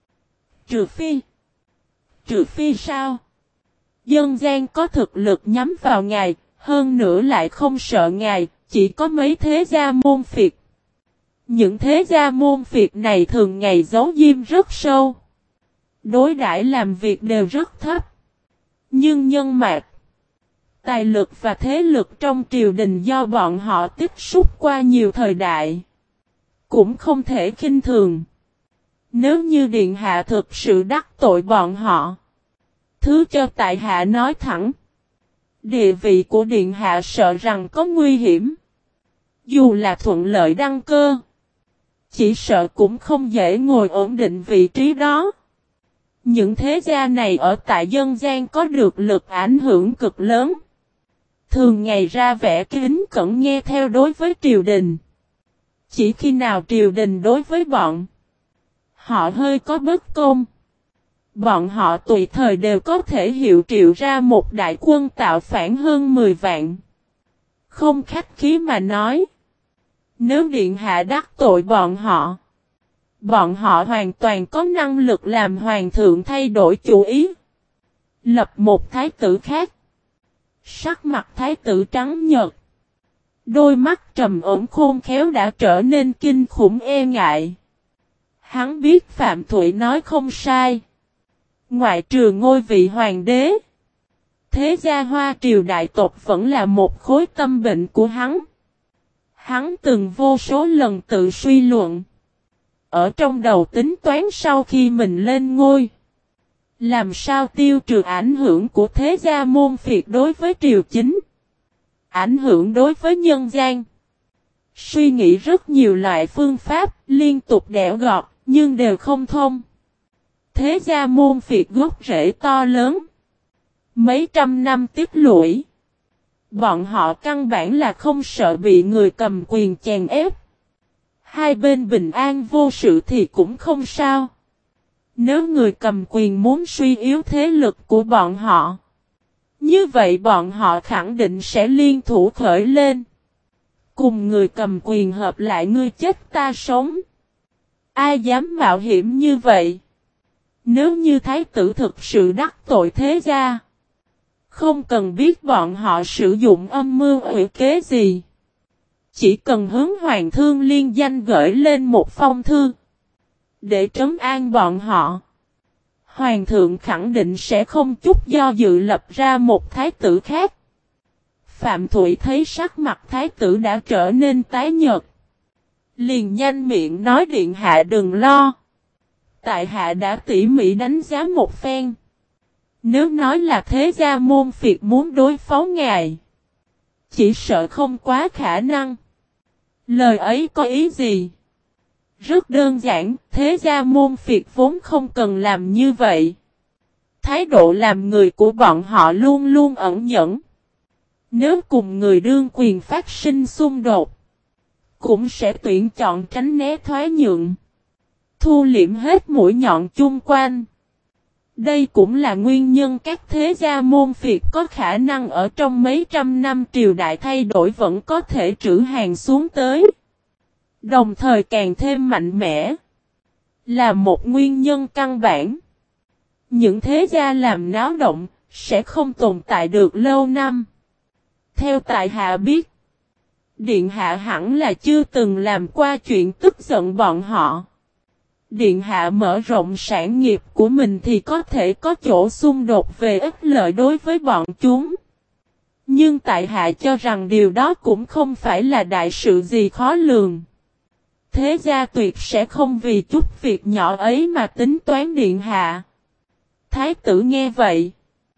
Trừ phi sao? Dân gian có thực lực nhắm vào ngài, hơn nữa lại không sợ ngài, chỉ có mấy thế gia môn phiệt. Những thế gia môn phiệt này thường ngày giấu diêm rất sâu. Đối đãi làm việc đều rất thấp. Nhưng nhân mạch, tài lực và thế lực trong triều đình do bọn họ tích xúc qua nhiều thời đại, cũng không thể khinh thường. Nếu như điện hạ thực sự đắc tội bọn họ, thứ cho tại hạ nói thẳng, địa vị của điện hạ sợ rằng có nguy hiểm. Dù là thuận lợi đăng cơ, chỉ sợ cũng không dễ ngồi ổn định vị trí đó. Những thế gia này ở tại dân gian có được lực ảnh hưởng cực lớn. Thường ngày ra vẻ kính cẩn nghe theo đối với triều đình. Chỉ khi nào triều đình đối với bọn họ hơi có bất công, bọn họ tùy thời đều có thể hiệu triệu ra một đại quân tạo phản hơn 10 vạn. Không khách khí mà nói, nếu điện hạ đắc tội bọn họ hoàn toàn có năng lực làm hoàng thượng thay đổi chủ ý, lập một thái tử khác. Sắc mặt thái tử trắng nhợt, đôi mắt trầm ổn khôn khéo đã trở nên kinh khủng e ngại. Hắn biết Phạm Thụy nói không sai. Ngoại trừ ngôi vị hoàng đế, thế gia Hoa triều đại tộc vẫn là một khối tâm bệnh của hắn. Hắn từng vô số lần tự suy luận. Ở trong đầu tính toán sau khi mình lên ngôi, làm sao tiêu trừ ảnh hưởng của thế gia môn phiệt đối với triều chính, ảnh hưởng đối với nhân gian. Suy nghĩ rất nhiều loại phương pháp, liên tục đẽo gọt, nhưng đều không thông. Thế gia môn phiệt gốc rễ to lớn, mấy trăm năm tích lũy. Bọn họ căn bản là không sợ bị người cầm quyền chèn ép. Hai bên bình an vô sự thì cũng không sao. Nếu người cầm quyền muốn suy yếu thế lực của bọn họ, như vậy bọn họ khẳng định sẽ liên thủ khởi lên. Cùng người cầm quyền hợp lại ngươi chết ta sống. Ai dám mạo hiểm như vậy? Nếu như thái tử thực sự đắc tội thế gia, không cần biết bọn họ sử dụng âm mưu ủy kế gì, chỉ cần hướng Hoàng thương liên danh gửi lên một phong thư để trấn an bọn họ, Hoàng thượng khẳng định sẽ không chút do dự lập ra một thái tử khác. Phạm Thụy thấy sắc mặt thái tử đã trở nên tái nhợt, liền nhanh miệng nói điện hạ đừng lo. Tại hạ đã tỉ mỉ đánh giá một phen. Nếu nói là thế gia môn phiệt muốn đối phó ngài, chỉ sợ không quá khả năng. Lời ấy có ý gì? Rất đơn giản, thế gia môn phiệt vốn không cần làm như vậy. Thái độ làm người của bọn họ luôn luôn ẩn nhẫn. Nếu cùng người đương quyền phát sinh xung đột, cũng sẽ tuyển chọn tránh né thoái nhượng, thu liễm hết mũi nhọn chung quanh. Đây cũng là nguyên nhân các thế gia môn phiệt có khả năng ở trong mấy trăm năm triều đại thay đổi vẫn có thể trữ hàng xuống tới. Đồng thời càng thêm mạnh mẽ, là một nguyên nhân căn bản. Những thế gia làm náo động, sẽ không tồn tại được lâu năm. Theo tại hạ biết, điện hạ hẳn là chưa từng làm qua chuyện tức giận bọn họ. Điện hạ mở rộng sản nghiệp của mình thì có thể có chỗ xung đột về ích lợi đối với bọn chúng. Nhưng tại hạ cho rằng điều đó cũng không phải là đại sự gì khó lường. Thế gia tuyệt sẽ không vì chút việc nhỏ ấy mà tính toán điện hạ. Thái tử nghe vậy,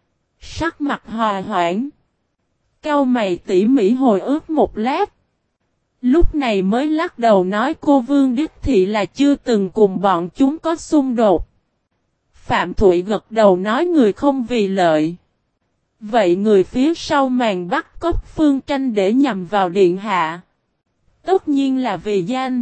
sắc mặt hòa hoãn, cau mày tỉ mỉ hồi ức một lát. Lúc này mới lắc đầu nói cô Vương đích thị là chưa từng cùng bọn chúng có xung đột. Phạm Thụy gật đầu nói người không vì lợi. Vậy người phía sau màn bắt cóc Phương Tranh để nhằm vào điện hạ, tất nhiên là vì danh.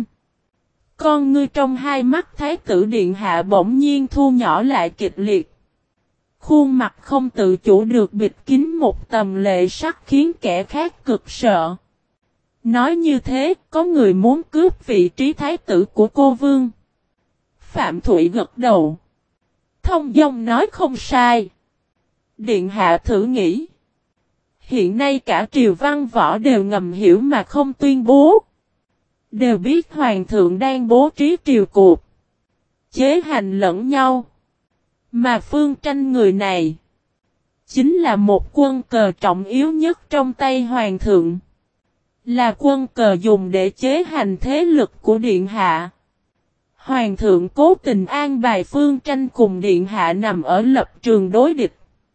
Con ngươi trong hai mắt thái tử điện hạ bỗng nhiên thu nhỏ lại kịch liệt. Khuôn mặt không tự chủ được bịt kín một tầm lệ sắc khiến kẻ khác cực sợ. Nói như thế, có người muốn cướp vị trí thái tử của cô Vương. Phạm Thụy gật đầu. Thông dong nói không sai. Điện hạ thử nghĩ. Hiện nay cả triều văn võ đều ngầm hiểu mà không tuyên bố. Đều biết hoàng thượng đang bố trí triều cuộc, chế hành lẫn nhau. Mà Phương Tranh người này, chính là một quân cờ trọng yếu nhất trong tay hoàng thượng. Là quân cờ dùng để chế hành thế lực của điện hạ. Hoàng thượng cố tình an bài Phương Tranh cùng điện hạ nằm ở lập trường đối địch.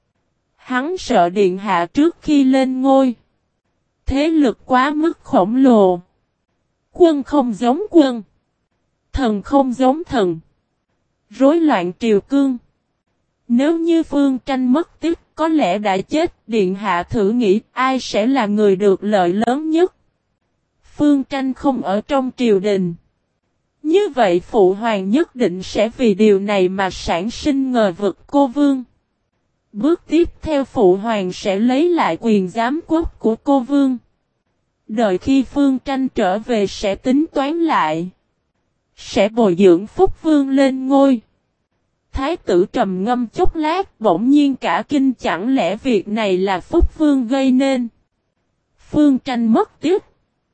Hắn sợ điện hạ trước khi lên ngôi, thế lực quá mức khổng lồ. Quân không giống quân, thần không giống thần, rối loạn triều cương. Nếu như Phương Tranh mất tích có lẽ đã chết, điện hạ thử nghĩ ai sẽ là người được lợi lớn nhất. Phương Tranh không ở trong triều đình. Như vậy phụ hoàng nhất định sẽ vì điều này mà sản sinh ngờ vực cô vương. Bước tiếp theo phụ hoàng sẽ lấy lại quyền giám quốc của cô vương. Đợi khi Phương Tranh trở về sẽ tính toán lại. Sẽ bồi dưỡng Phúc Vương lên ngôi. Thái tử trầm ngâm chốc lát bỗng nhiên cả kinh, chẳng lẽ việc này là Phúc Vương gây nên. Phương Tranh mất tiếp.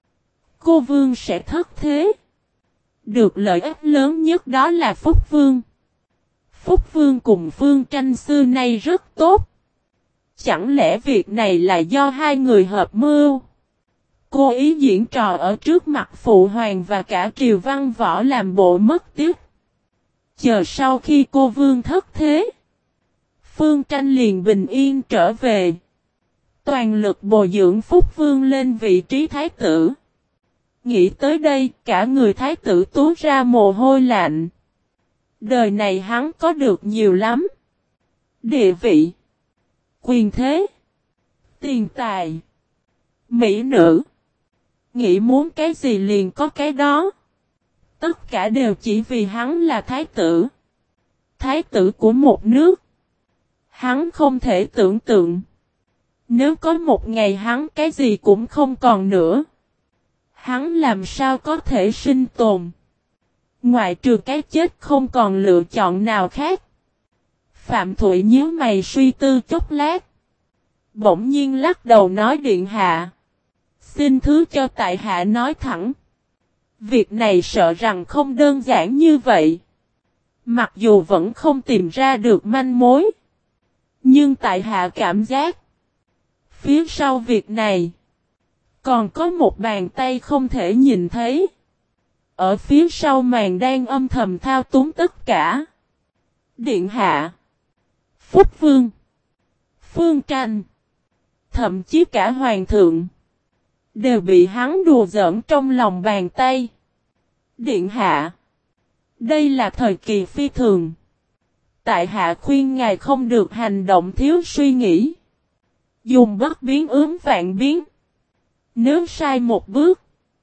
Cô Vương sẽ thất thế. Được lợi ích lớn nhất đó là Phúc Vương. Phúc Vương cùng Phương Tranh xưa nay rất tốt. Chẳng lẽ việc này là do hai người hợp mưu? Cố ý diễn trò ở trước mặt phụ hoàng và cả triều văn võ làm bộ mất tiếc. Chờ sau khi cô Vương thất thế, Phương Tranh liền bình yên trở về. Toàn lực bồi dưỡng Phúc Vương lên vị trí thái tử. Nghĩ tới đây, cả người thái tử túa ra mồ hôi lạnh. Đời này hắn có được nhiều lắm. Địa vị, quyền thế, tiền tài, mỹ nữ. Nghĩ muốn cái gì liền có cái đó. Tất cả đều chỉ vì hắn là thái tử. Thái tử của một nước. Hắn không thể tưởng tượng. Nếu có một ngày hắn cái gì cũng không còn nữa. Hắn làm sao có thể sinh tồn. Ngoại trừ cái chết không còn lựa chọn nào khác. Phạm Thụy nhíu mày suy tư chốc lát. Bỗng nhiên lắc đầu nói điện hạ. Xin thứ cho tại hạ nói thẳng. Việc này sợ rằng không đơn giản như vậy. Mặc dù vẫn không tìm ra được manh mối. Nhưng tại hạ cảm giác. Phía sau việc này. Còn có một bàn tay không thể nhìn thấy. Ở phía sau màn đang âm thầm thao túng tất cả. Điện hạ. Phúc Vương. Phương Tranh. Thậm chí cả hoàng thượng. Đều bị hắn đùa giỡn trong lòng bàn tay. Điện hạ. Đây là thời kỳ phi thường. Tại hạ khuyên ngài không được hành động thiếu suy nghĩ. Dùng bất biến ướm vạn biến. Nếu sai một bước.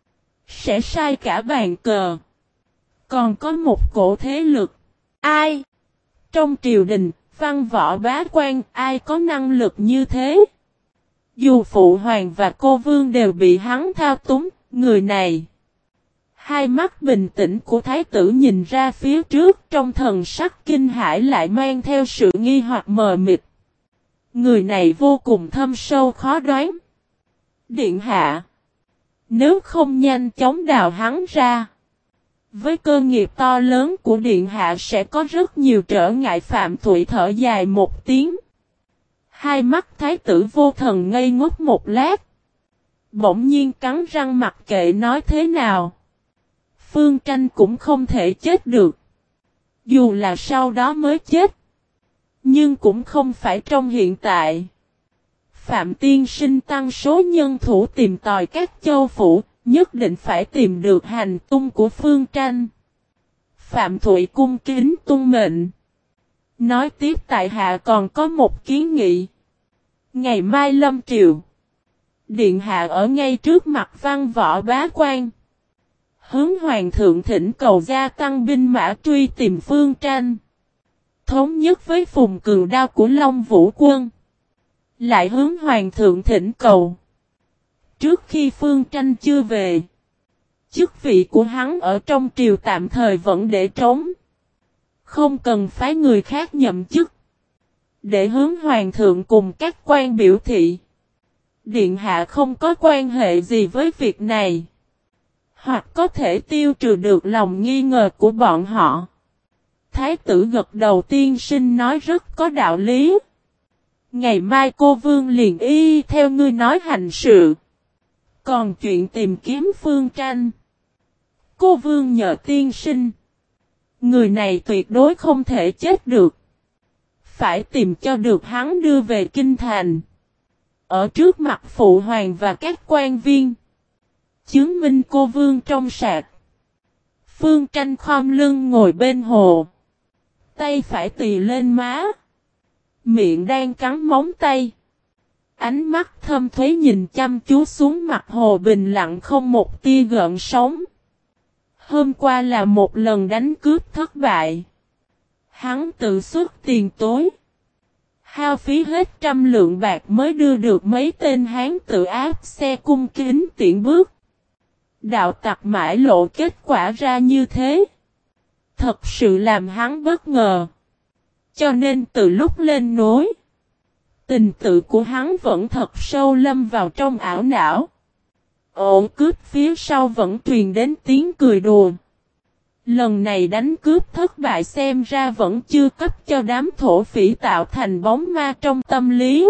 Sẽ sai cả bàn cờ. Còn có một cổ thế lực. Ai? Trong triều đình, văn võ bá quan, ai có năng lực như thế? Dù phụ hoàng và cô vương đều bị hắn thao túng, người này. Hai mắt bình tĩnh của thái tử nhìn ra phía trước trong thần sắc kinh hãi lại mang theo sự nghi hoặc mờ mịt. Người này vô cùng thâm sâu khó đoán. Điện hạ. Nếu không nhanh chóng đào hắn ra. Với cơ nghiệp to lớn của điện hạ sẽ có rất nhiều trở ngại. Phạm Thụy thở dài một tiếng. Hai mắt thái tử vô thần ngây ngốc một lát. Bỗng nhiên cắn răng mặc kệ nói thế nào. Phương Tranh cũng không thể chết được. Dù là sau đó mới chết. Nhưng cũng không phải trong hiện tại. Phạm tiên sinh tăng số nhân thủ tìm tòi các châu phủ. Nhất định phải tìm được hành tung của Phương Tranh. Phạm Thụy cung kính tuân mệnh. Nói tiếp tại hạ còn có một kiến nghị. Ngày mai lâm triều. Điện hạ ở ngay trước mặt văn võ bá quan. Hướng hoàng thượng thỉnh cầu gia tăng binh mã truy tìm Phương Tranh. Thống nhất với phùng cường đao của Long Vũ quân. Lại hướng hoàng thượng thỉnh cầu. Trước khi Phương Tranh chưa về. Chức vị của hắn ở trong triều tạm thời vẫn để trống. Không cần phái người khác nhậm chức. Để hướng hoàng thượng cùng các quan biểu thị. Điện hạ không có quan hệ gì với việc này. Hoặc có thể tiêu trừ được lòng nghi ngờ của bọn họ. Thái tử gật đầu tiên sinh nói rất có đạo lý. Ngày mai cô vương liền y theo ngươi nói hành sự. Còn chuyện tìm kiếm Phương Tranh. Cô vương nhờ tiên sinh. Người này tuyệt đối không thể chết được. Phải tìm cho được hắn đưa về kinh thành. Ở trước mặt phụ hoàng và các quan viên. Chứng minh cô vương trong sạch. Phương Tranh khom lưng ngồi bên hồ. Tay phải tì lên má. Miệng đang cắn móng tay. Ánh mắt thâm thúy nhìn chăm chú xuống mặt hồ bình lặng không một tia gợn sóng. Hôm qua là một lần đánh cướp thất bại. Hắn tự xuất tiền tối. Hao phí hết 100 lượng bạc mới đưa được mấy tên hán tự áp xe cung kính tiễn bước. Đạo tặc mãi lộ kết quả ra như thế. Thật sự làm hắn bất ngờ. Cho nên từ lúc lên núi, tình tự của hắn vẫn thật sâu lâm vào trong ảo não. Ổ cướp phía sau vẫn truyền đến tiếng cười đùa. Lần này đánh cướp thất bại xem ra vẫn chưa cấp cho đám thổ phỉ tạo thành bóng ma trong tâm lý.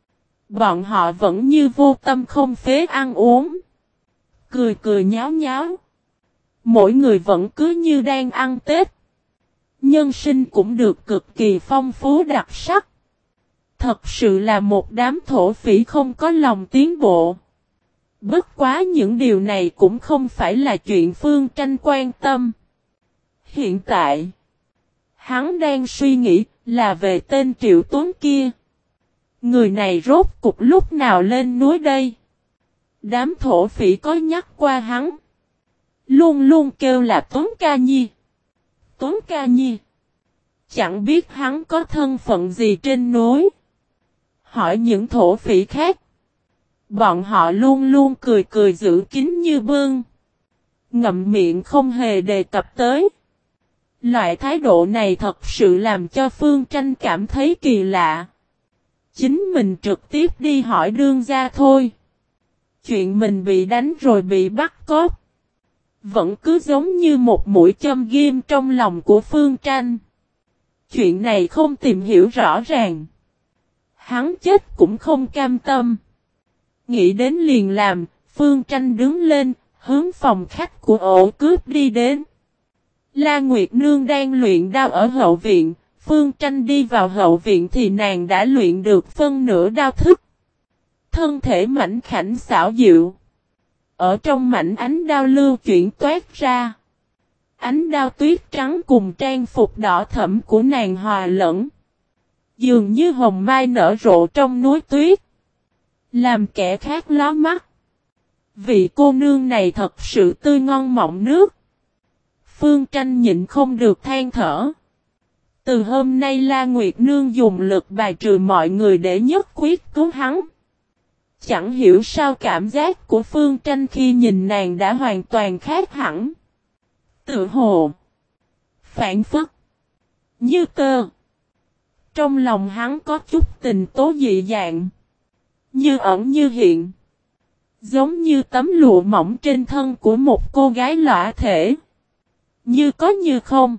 Bọn họ vẫn như vô tâm không phế ăn uống. Cười cười nháo nháo. Mỗi người vẫn cứ như đang ăn Tết. Nhân sinh cũng được cực kỳ phong phú đặc sắc. Thật sự là một đám thổ phỉ không có lòng tiến bộ. Bất quá những điều này cũng không phải là chuyện Phương Tranh quan tâm. Hiện tại, hắn đang suy nghĩ là về tên Triệu Tuấn kia. Người này rốt cục lúc nào lên núi đây? Đám thổ phỉ có nhắc qua hắn. Luôn luôn kêu là Tuấn Ca Nhi. Tuấn Ca Nhi. Chẳng biết hắn có thân phận gì trên núi. Hỏi những thổ phỉ khác. Bọn họ luôn luôn cười cười giữ kín như bưng. Ngậm miệng không hề đề cập tới. Loại thái độ này thật sự làm cho Phương Tranh cảm thấy kỳ lạ. Chính mình trực tiếp đi hỏi đương gia thôi. Chuyện mình bị đánh rồi bị bắt cóc. Vẫn cứ giống như một mũi châm ghim trong lòng của Phương Tranh. Chuyện này không tìm hiểu rõ ràng. Hắn chết cũng không cam tâm. Nghĩ đến liền làm, Phương Tranh đứng lên, hướng phòng khách của ổ cướp đi đến. La Nguyệt Nương đang luyện đao ở hậu viện, Phương Tranh đi vào hậu viện thì nàng đã luyện được phân nửa đao thức. Thân thể mảnh khảnh xảo diệu. Ở trong mảnh ánh đao lưu chuyển toát ra. Ánh đao tuyết trắng cùng trang phục đỏ thẫm của nàng hòa lẫn. Dường như hồng mai nở rộ trong núi tuyết. Làm kẻ khác lóa mắt. Vị cô nương này thật sự tươi ngon mọng nước. Phương Tranh nhịn không được than thở. Từ hôm nay La Nguyệt Nương dùng lực bài trừ mọi người để nhất quyết cứu hắn. Chẳng hiểu sao cảm giác của Phương Tranh khi nhìn nàng đã hoàn toàn khác hẳn. Tự hồ. Phản phất. Như tơ. Trong lòng hắn có chút tình tố dị dạng. Như ẩn như hiện. Giống như tấm lụa mỏng trên thân của một cô gái lõa thể. Như có như không.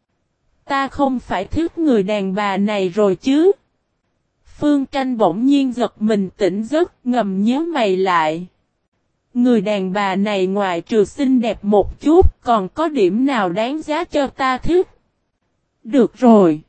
Ta không phải thích người đàn bà này rồi chứ. Phương Tranh bỗng nhiên giật mình tỉnh giấc ngầm nhớ mày lại. Người đàn bà này ngoài trừ xinh đẹp một chút còn có điểm nào đáng giá cho ta thích. Được rồi.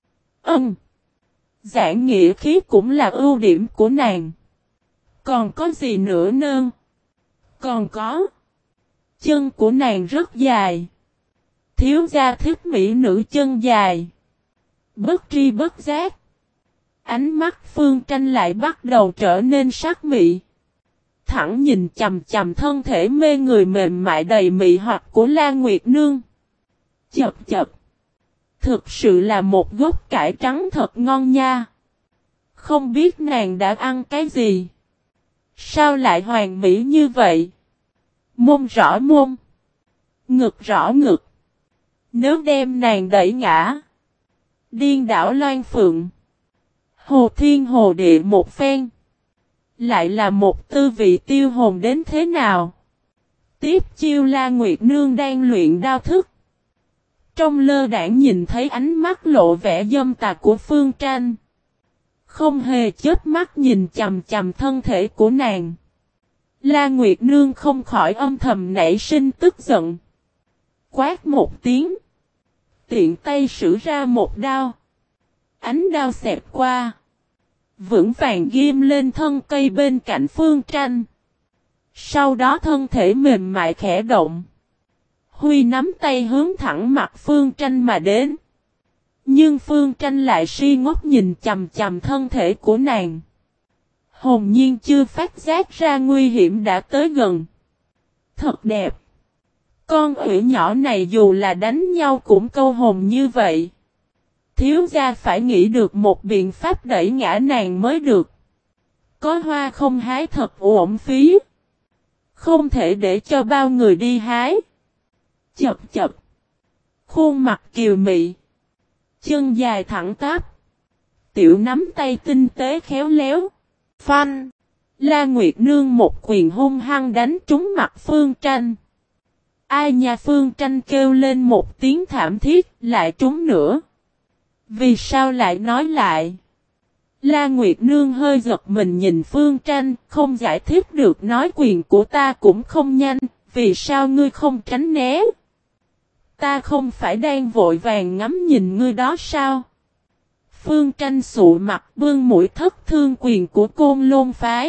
Giảng nghĩa khí cũng là ưu điểm của nàng. Còn có gì nữa nương? Còn có. Chân của nàng rất dài. Thiếu gia thích mỹ nữ chân dài. Bất tri bất giác. Ánh mắt Phương Tranh lại bắt đầu trở nên sắc mị. Thẳng nhìn chầm chầm thân thể mê người mềm mại đầy mị hoặc của La Nguyệt Nương. Chập chập. Thực sự là một gốc cải trắng thật ngon nha. Không biết nàng đã ăn cái gì. Sao lại hoàn mỹ như vậy? Mông rõ mông. Ngực rõ ngực. Nếu đem nàng đẩy ngã. Điên đảo loan phượng. Hồ thiên hồ địa một phen. Lại là một tư vị tiêu hồn đến thế nào? Tiếp chiêu La Nguyệt Nương đang luyện đao thức. Trong lơ đảng nhìn thấy ánh mắt lộ vẻ dâm tà của Phương Tranh. Không hề chớp mắt nhìn chầm chầm thân thể của nàng. La Nguyệt Nương không khỏi âm thầm nảy sinh tức giận. Quát một tiếng. Tiện tay sử ra một đao. Ánh đao xẹt qua. Vững vàng ghim lên thân cây bên cạnh Phương Tranh. Sau đó thân thể mềm mại khẽ động. Huy nắm tay hướng thẳng mặt Phương Tranh mà đến. Nhưng Phương Tranh lại si ngốc nhìn chằm chằm thân thể của nàng. Hồn nhiên chưa phát giác ra nguy hiểm đã tới gần. Thật đẹp. Con ủy nhỏ này dù là đánh nhau cũng câu hồn như vậy. Thiếu gia phải nghĩ được một biện pháp đẩy ngã nàng mới được. Có hoa không hái thật uổng phí. Không thể để cho bao người đi hái. Chập chập. Khuôn mặt kiều mị. Chân dài thẳng tắp. Tiểu nắm tay tinh tế khéo léo. Phanh. La Nguyệt Nương một quyền hung hăng đánh trúng mặt Phương Tranh. Ai nhà Phương Tranh kêu lên một tiếng thảm thiết lại trúng nữa. Vì sao lại nói lại? La Nguyệt Nương hơi giật mình nhìn Phương Tranh, không giải thích được nói quyền của ta cũng không nhanh, vì sao ngươi không tránh né? Ta không phải đang vội vàng ngắm nhìn ngươi đó sao? Phương Tranh sụ mặt bưng mũi thất thương quyền của Côn Lôn phái.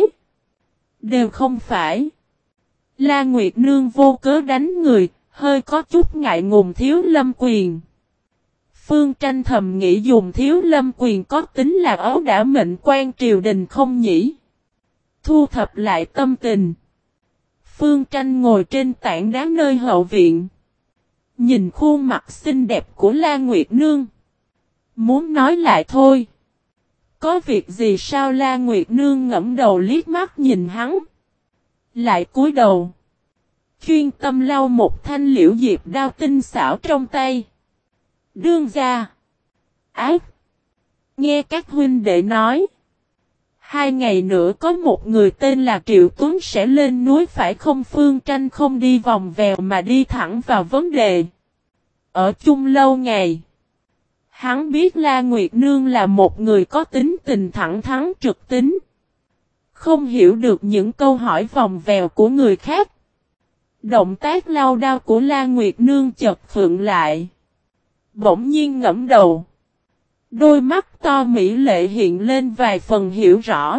Đều không phải. La Nguyệt Nương vô cớ đánh người, hơi có chút ngại ngùng Thiếu Lâm quyền. Phương Tranh thầm nghĩ dùng Thiếu Lâm quyền có tính là ấu đã mệnh quan triều đình không nhỉ? Thu thập lại tâm tình. Phương Tranh ngồi trên tảng đá nơi hậu viện. Nhìn khuôn mặt xinh đẹp của La Nguyệt Nương. Muốn nói lại thôi. Có việc gì sao La Nguyệt Nương ngẫm đầu liếc mắt nhìn hắn. Lại cúi đầu. Chuyên tâm lau một thanh liễu diệp đao tinh xảo trong tay. Đương gia. Ác. Nghe các huynh đệ nói. 2 ngày nữa có một người tên là Triệu Tuấn sẽ lên núi phải không? Phương Tranh không đi vòng vèo mà đi thẳng vào vấn đề. Ở chung lâu ngày. Hắn biết La Nguyệt Nương là một người có tính tình thẳng thắn trực tính. Không hiểu được những câu hỏi vòng vèo của người khác. Động tác lau đao của La Nguyệt Nương chợt khựng lại. Bỗng nhiên ngẫm đầu. Đôi mắt to mỹ lệ hiện lên vài phần hiểu rõ.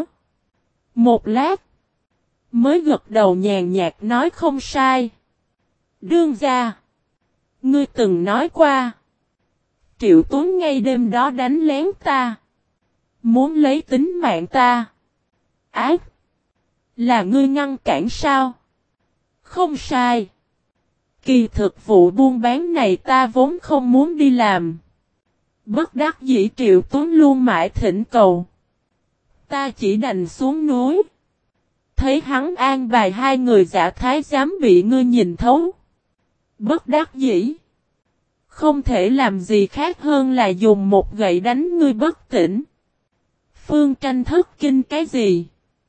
Một lát. Mới gật đầu nhàn nhạt nói không sai. Đương gia. Ngươi từng nói qua. Triệu Tuấn ngay đêm đó đánh lén ta. Muốn lấy tính mạng ta. Ác. Là ngươi ngăn cản sao? Không sai. Kỳ thực vụ buôn bán này ta vốn không muốn đi làm. Bất đắc dĩ Triệu Tuấn luôn mãi thỉnh cầu. Ta chỉ đành xuống núi. Thấy hắn an bài 2 người giả thái giám bị ngươi nhìn thấu. Bất đắc dĩ. Không thể làm gì khác hơn là dùng một gậy đánh ngươi bất tỉnh. Phương Tranh thất kinh cái gì?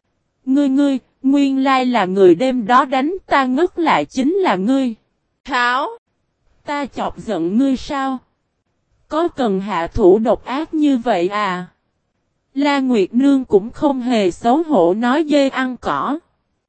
Ngươi, nguyên lai là người đêm đó đánh ta ngất lại chính là ngươi. Thảo! Ta chọc giận ngươi sao? Có cần hạ thủ độc ác như vậy à? La Nguyệt Nương cũng không hề xấu hổ nói dê ăn cỏ.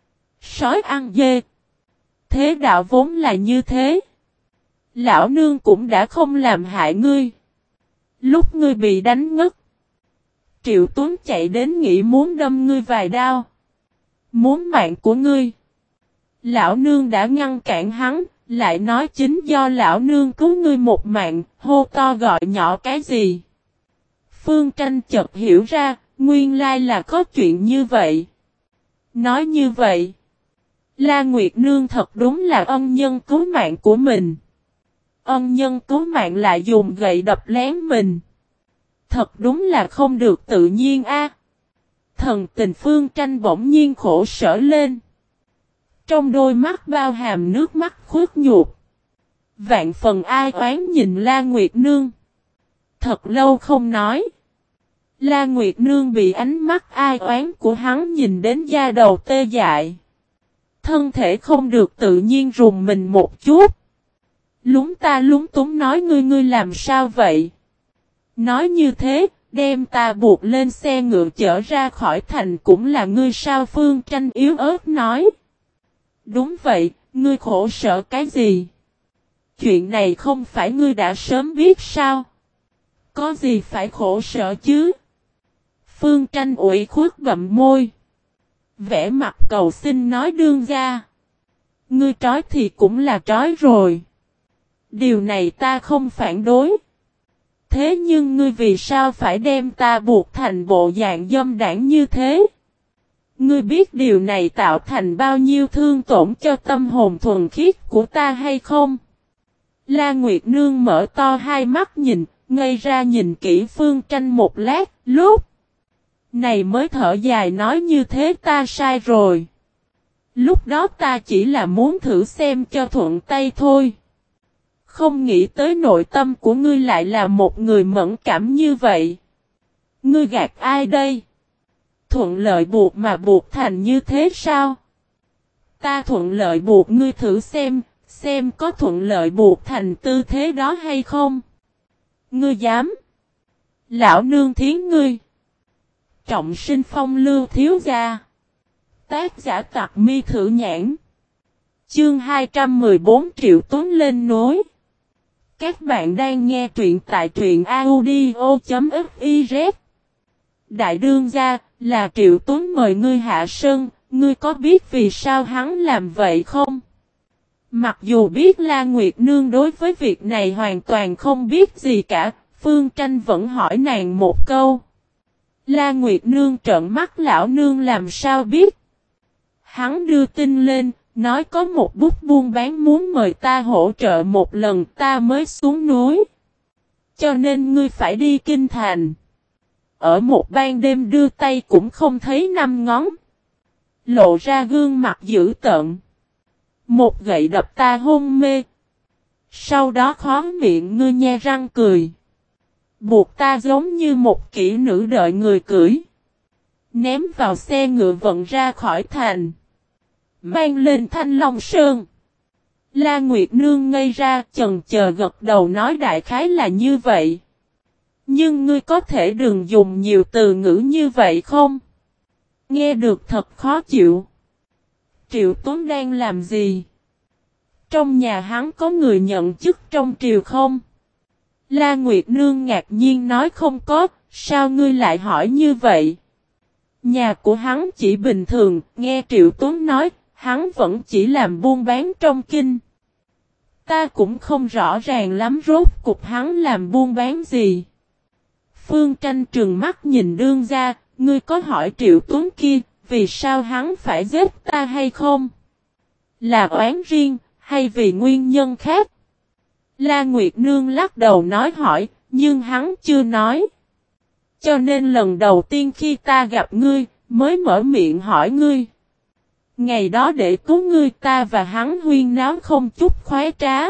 Sói ăn dê. Thế đạo vốn là như thế. Lão nương cũng đã không làm hại ngươi. Lúc ngươi bị đánh ngất. Triệu Tuấn chạy đến nghĩ muốn đâm ngươi vài đao. Muốn mạng của ngươi. Lão nương đã ngăn cản hắn. Lại nói chính do lão nương cứu ngươi một mạng. Hô to gọi nhỏ cái gì. Phương Tranh chợt hiểu ra. Nguyên lai là có chuyện như vậy. Nói như vậy. La Nguyệt Nương thật đúng là ân nhân cứu mạng của mình. Ân nhân cứu mạng lại dùng gậy đập lén mình. Thật đúng là không được tự nhiên a. Thần tình Phương Tranh bỗng nhiên khổ sở lên. Trong đôi mắt bao hàm nước mắt khuất nhục. Vạn phần ai oán nhìn La Nguyệt Nương. Thật lâu không nói. La Nguyệt Nương bị ánh mắt ai oán của hắn nhìn đến da đầu tê dại. Thân thể không được tự nhiên rùng mình một chút. Lúng ta lúng túng nói ngươi làm sao vậy? Nói như thế, đem ta buộc lên xe ngựa chở ra khỏi thành cũng là ngươi sao? Phương Tranh yếu ớt nói. Đúng vậy, ngươi khổ sở cái gì? Chuyện này không phải ngươi đã sớm biết sao? Có gì phải khổ sở chứ? Phương Tranh ủy khuất bậm môi. Vẽ mặt cầu xin nói đương gia. Ngươi trói thì cũng là trói rồi. Điều này ta không phản đối. Thế nhưng ngươi vì sao phải đem ta buộc thành bộ dạng dâm đãng như thế? Ngươi biết điều này tạo thành bao nhiêu thương tổn cho tâm hồn thuần khiết của ta hay không? La Nguyệt Nương mở to hai mắt nhìn, ngây ra nhìn kỹ Phương Tranh một lát, lúc này mới thở dài nói như thế ta sai rồi. Lúc đó ta chỉ là muốn thử xem cho thuận tay thôi. Không nghĩ tới nội tâm của ngươi lại là một người mẫn cảm như vậy. Ngươi gạt ai đây? Thuận lợi buộc mà buộc thành như thế sao? Ta thuận lợi buộc ngươi thử xem có thuận lợi buộc thành tư thế đó hay không? Ngươi dám? Lão nương thiến ngươi. Trọng sinh phong lưu thiếu gia. Tác giả Tặc Mi Thử Nhãn. Chương 214 Triệu Tuấn lên núi. Các bạn đang nghe truyện tại truyện audio.fiz. Đại đương gia, là Triệu Tuấn mời ngươi hạ sơn, ngươi có biết vì sao hắn làm vậy không? Mặc dù biết La Nguyệt Nương đối với việc này hoàn toàn không biết gì cả, Phương Tranh vẫn hỏi nàng một câu. La Nguyệt Nương trợn mắt lão nương làm sao biết? Hắn đưa tin lên, nói có một bút buôn bán muốn mời ta hỗ trợ một lần ta mới xuống núi. Cho nên ngươi phải đi kinh thành. Ở một ban đêm đưa tay cũng không thấy năm ngón. Lộ ra gương mặt dữ tợn. Một gậy đập ta hôn mê. Sau đó khóe miệng ngươi nhe răng cười. Buộc ta giống như một kỹ nữ đợi người cưỡi. Ném vào xe ngựa vận ra khỏi thành. Mang lên Thanh Long Sơn. La Nguyệt Nương ngây ra chần chờ gật đầu nói đại khái là như vậy. Nhưng ngươi có thể đừng dùng nhiều từ ngữ như vậy không? Nghe được thật khó chịu. Triệu Tuấn đang làm gì? Trong nhà hắn có người nhận chức trong triều không? La Nguyệt Nương ngạc nhiên nói không có, sao ngươi lại hỏi như vậy? Nhà của hắn chỉ bình thường, nghe Triệu Tuấn nói, hắn vẫn chỉ làm buôn bán trong kinh. Ta cũng không rõ ràng lắm rốt cuộc hắn làm buôn bán gì. Phương Tranh trừng mắt nhìn đương gia, ngươi có hỏi Triệu Tuấn kia, vì sao hắn phải giết ta hay không? Là oán riêng, hay vì nguyên nhân khác? La Nguyệt Nương lắc đầu nói hỏi, nhưng hắn chưa nói. Cho nên lần đầu tiên khi ta gặp ngươi, mới mở miệng hỏi ngươi. Ngày đó để cứu ngươi ta và hắn huyên náo không chút khoái trá.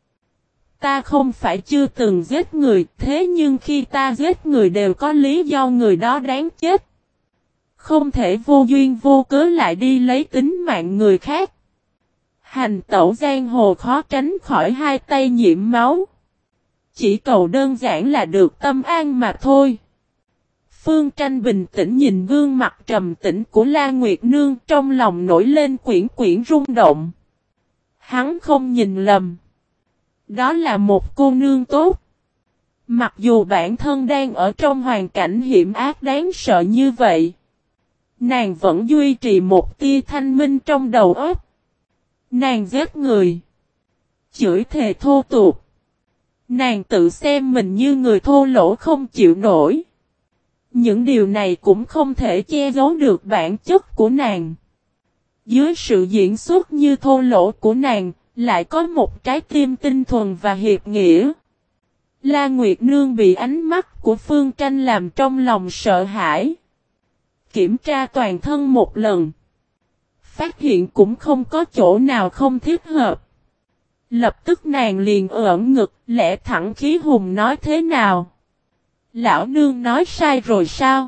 Ta không phải chưa từng giết người, thế nhưng khi ta giết người đều có lý do người đó đáng chết. Không thể vô duyên vô cớ lại đi lấy tính mạng người khác. Hành tẩu giang hồ khó tránh khỏi hai tay nhiễm máu. Chỉ cầu đơn giản là được tâm an mà thôi. Phương Tranh bình tĩnh nhìn gương mặt trầm tĩnh của La Nguyệt Nương trong lòng nổi lên quyển quyển rung động. Hắn không nhìn lầm. Đó là một cô nương tốt. Mặc dù bản thân đang ở trong hoàn cảnh hiểm ác đáng sợ như vậy. Nàng vẫn duy trì một tia thanh minh trong đầu óc. Nàng giết người. Chửi thề thô tục. Nàng tự xem mình như người thô lỗ không chịu nổi. Những điều này cũng không thể che giấu được bản chất của nàng. Dưới sự diễn xuất như thô lỗ của nàng, lại có một trái tim tinh thuần và hiệp nghĩa. La Nguyệt Nương bị ánh mắt của Phương Tranh làm trong lòng sợ hãi. Kiểm tra toàn thân một lần. Phát hiện cũng không có chỗ nào không thích hợp. Lập tức nàng liền ưỡn ngực, lẽ thẳng khí hùng nói thế nào? Lão nương nói sai rồi sao?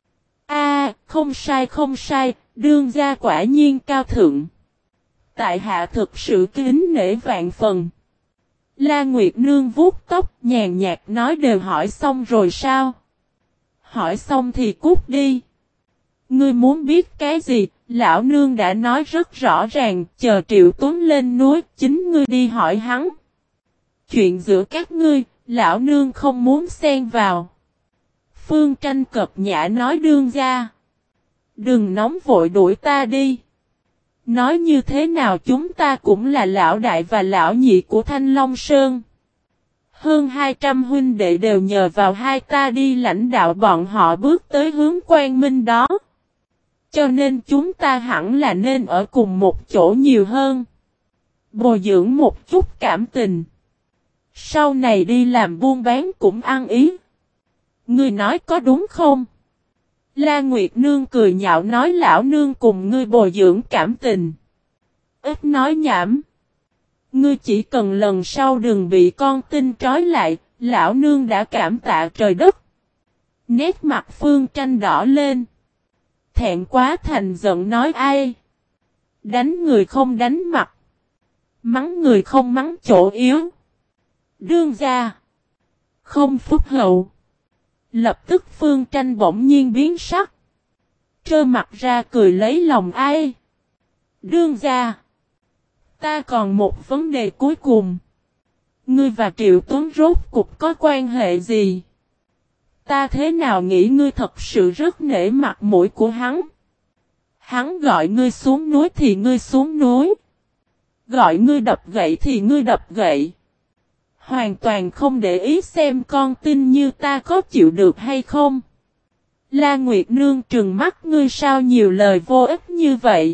Không sai không sai, đương gia quả nhiên cao thượng. Tại hạ thực sự kính nể vạn phần. La Nguyệt Nương vuốt tóc nhàn nhạt nói đều hỏi xong rồi sao? Hỏi xong thì cút đi. Ngươi muốn biết cái gì? Lão nương đã nói rất rõ ràng, chờ Triệu Tuấn lên núi, chính ngươi đi hỏi hắn. Chuyện giữa các ngươi, lão nương không muốn xen vào. Phương Tranh cật nhã nói đương gia. Đừng nóng vội đuổi ta đi. Nói như thế nào chúng ta cũng là lão đại và lão nhị của Thanh Long Sơn. Hơn 200 huynh đệ đều nhờ vào hai ta đi lãnh đạo bọn họ bước tới hướng quang minh đó. Cho nên chúng ta hẳn là nên ở cùng một chỗ nhiều hơn. Bồi dưỡng một chút cảm tình. Sau này đi làm buôn bán cũng ăn ý. Ngươi nói có đúng không? La Nguyệt Nương cười nhạo nói lão nương cùng ngươi bồi dưỡng cảm tình. Ít nói nhảm. Ngươi chỉ cần lần sau đừng bị con tin trói lại, lão nương đã cảm tạ trời đất. Nét mặt Phương Tranh đỏ lên. Thẹn quá thành giận nói ai? Đánh người không đánh mặt. Mắng người không mắng chỗ yếu. Đương gia. Không phúc hậu. Lập tức Phương Tranh bỗng nhiên biến sắc. Trơ mặt ra cười lấy lòng ai? Đương gia. Ta còn một vấn đề cuối cùng. Ngươi và Triệu Tuấn rốt cuộc có quan hệ gì? Ta thế nào nghĩ ngươi thật sự rất nể mặt mũi của hắn. Hắn gọi ngươi xuống núi thì ngươi xuống núi. Gọi ngươi đập gậy thì ngươi đập gậy. Hoàn toàn không để ý xem con tin như ta có chịu được hay không. La Nguyệt Nương trừng mắt ngươi sao nhiều lời vô ích như vậy.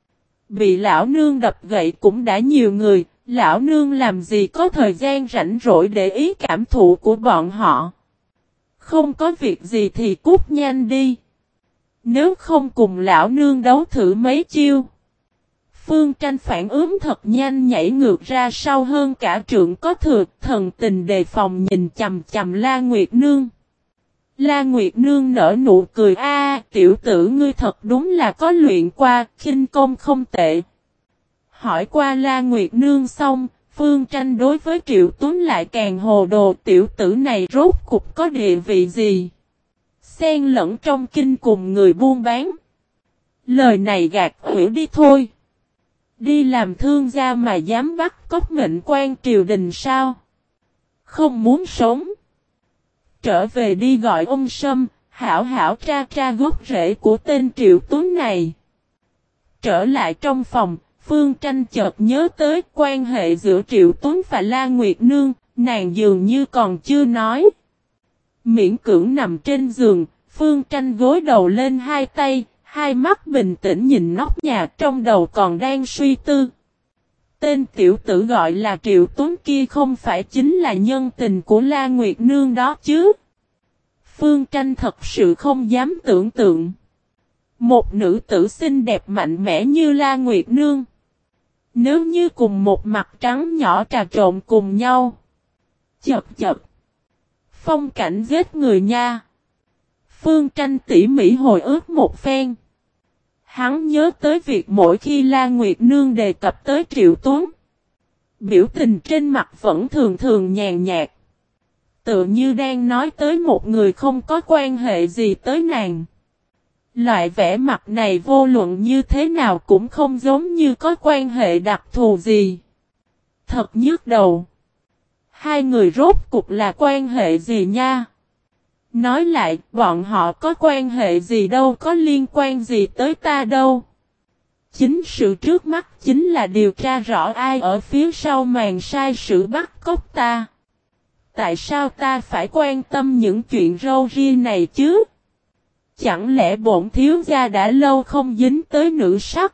Bị lão nương đập gậy cũng đã nhiều người, lão nương làm gì có thời gian rảnh rỗi để ý cảm thụ của bọn họ. Không có việc gì thì cút nhanh đi. Nếu không cùng lão nương đấu thử mấy chiêu. Phương Tranh phản ứng thật nhanh nhảy ngược ra sau hơn cả trượng có thừa, thần tình đề phòng nhìn chằm chằm La Nguyệt Nương. La Nguyệt Nương nở nụ cười tiểu tử ngươi thật đúng là có luyện qua, khinh công không tệ. Hỏi qua La Nguyệt Nương xong, Phương Tranh đối với Triệu Tuấn lại càng hồ đồ tiểu tử này rốt cục có địa vị gì. Xen lẫn trong kinh cùng người buôn bán. Lời này gạt huyểu đi thôi. Đi làm thương gia mà dám bắt cóc mệnh quan triều đình sao? Không muốn sống. Trở về đi gọi ông Sâm, hảo hảo tra gốc rễ của tên Triệu Tuấn này. Trở lại trong phòng, Phương Tranh chợt nhớ tới quan hệ giữa Triệu Tuấn và La Nguyệt Nương, nàng dường như còn chưa nói. Miễn cưỡng nằm trên giường, Phương Tranh gối đầu lên hai tay, hai mắt bình tĩnh nhìn nóc nhà trong đầu còn đang suy tư. Tên tiểu tử gọi là Triệu Tuấn kia không phải chính là nhân tình của La Nguyệt Nương đó chứ. Phương Tranh thật sự không dám tưởng tượng. Một nữ tử xinh đẹp mạnh mẽ như La Nguyệt Nương. Nếu như cùng một mặt trắng nhỏ trà trộn cùng nhau. Chập chập. Phong cảnh giết người nha. Phương Tranh tỉ mỉ hồi ức một phen. Hắn nhớ tới việc mỗi khi La Nguyệt Nương đề cập tới Triệu Tuấn. Biểu tình trên mặt vẫn thường thường nhàn nhạt. Tựa như đang nói tới một người không có quan hệ gì tới nàng. Loại vẻ mặt này vô luận như thế nào cũng không giống như có quan hệ đặc thù gì. Thật nhức đầu. Hai người rốt cục là quan hệ gì nha? Nói lại, bọn họ có quan hệ gì đâu, có liên quan gì tới ta đâu. Chính sự trước mắt chính là điều tra rõ ai ở phía sau màn sai sự bắt cóc ta. Tại sao ta phải quan tâm những chuyện râu ria này chứ? Chẳng lẽ bổn thiếu gia đã lâu không dính tới nữ sắc?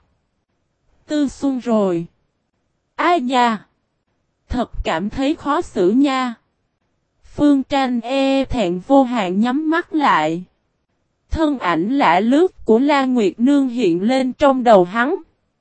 Tư xuân rồi. Ai nha? Thật cảm thấy khó xử nha. Phương Tranh thẹn vô hạn nhắm mắt lại. Thân ảnh lạ lướt của La Nguyệt Nương hiện lên trong đầu hắn.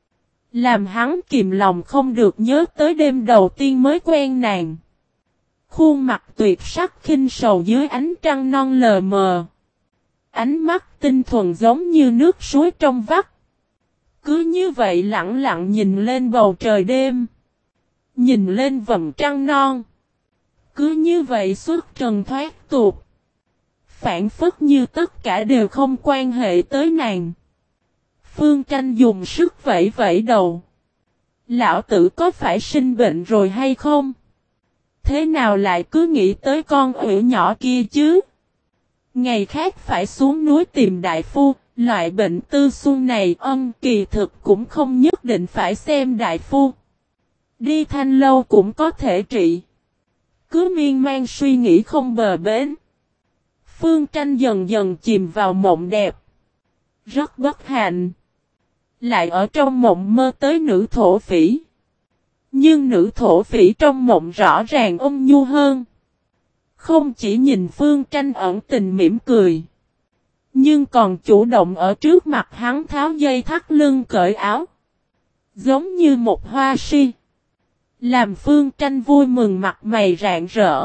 Làm hắn kìm lòng không được nhớ tới đêm đầu tiên mới quen nàng. Khuôn mặt tuyệt sắc khinh sầu dưới ánh trăng non lờ mờ. Ánh mắt tinh thuần giống như nước suối trong vắt. Cứ như vậy lặng lặng nhìn lên bầu trời đêm. Nhìn lên vầng trăng non. Cứ như vậy suốt trần thoát tục. Phản phất như tất cả đều không quan hệ tới nàng. Phương Tranh dùng sức vẫy vẫy đầu. Lão tử có phải sinh bệnh rồi hay không? Thế nào lại cứ nghĩ tới con ủy nhỏ kia chứ? Ngày khác phải xuống núi tìm đại phu, loại bệnh tư xuân này kỳ thực cũng không nhất định phải xem đại phu. Đi Thanh Lâu cũng có thể trị. Cứ miên man suy nghĩ không bờ bến. Phương Tranh dần dần chìm vào mộng đẹp. Rất bất hạnh. Lại ở trong mộng mơ tới nữ thổ phỉ. Nhưng nữ thổ phỉ trong mộng rõ ràng ôn nhu hơn. Không chỉ nhìn Phương Tranh ẩn tình mỉm cười. Nhưng còn chủ động ở trước mặt hắn tháo dây thắt lưng cởi áo. Giống như một hoa si. Làm Phương Tranh vui mừng mặt mày rạng rỡ.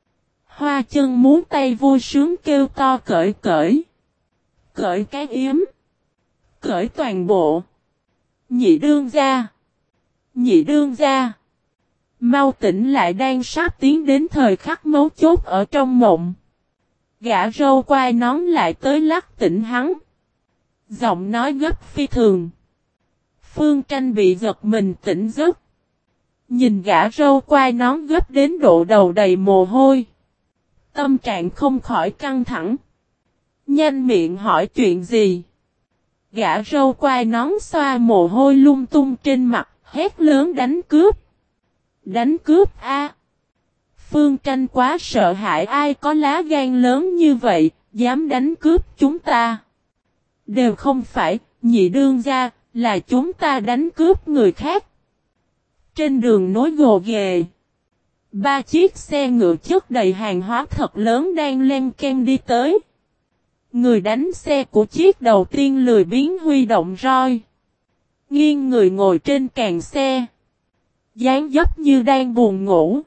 Hoa chân muốn tay vui sướng kêu to cởi cởi. Cởi cái yếm. Cởi toàn bộ. Nhị đương gia. Nhị đương gia. Mau tỉnh lại, đang sắp tiến đến thời khắc mấu chốt ở trong mộng. Gã râu quai nón lại tới lắc tỉnh hắn. Giọng nói gấp phi thường. Phương Tranh bị giật mình tỉnh giấc. Nhìn gã râu quai nón gấp đến độ đầu đầy mồ hôi. Tâm trạng không khỏi căng thẳng. Nhanh miệng hỏi chuyện gì. Gã râu quai nón xoa mồ hôi lung tung trên mặt, hét lớn đánh cướp. Đánh cướp a! Phương Tranh quá sợ hãi, ai có lá gan lớn như vậy, dám đánh cướp chúng ta. Đều không phải, nhị đương gia, là chúng ta đánh cướp người khác. Trên đường nối gồ ghề. 3 chiếc xe ngựa chất đầy hàng hóa thật lớn đang len ken đi tới. Người đánh xe của chiếc đầu tiên lười biếng huy động roi. Nghiêng người ngồi trên càng xe. Dáng dấp như đang buồn ngủ.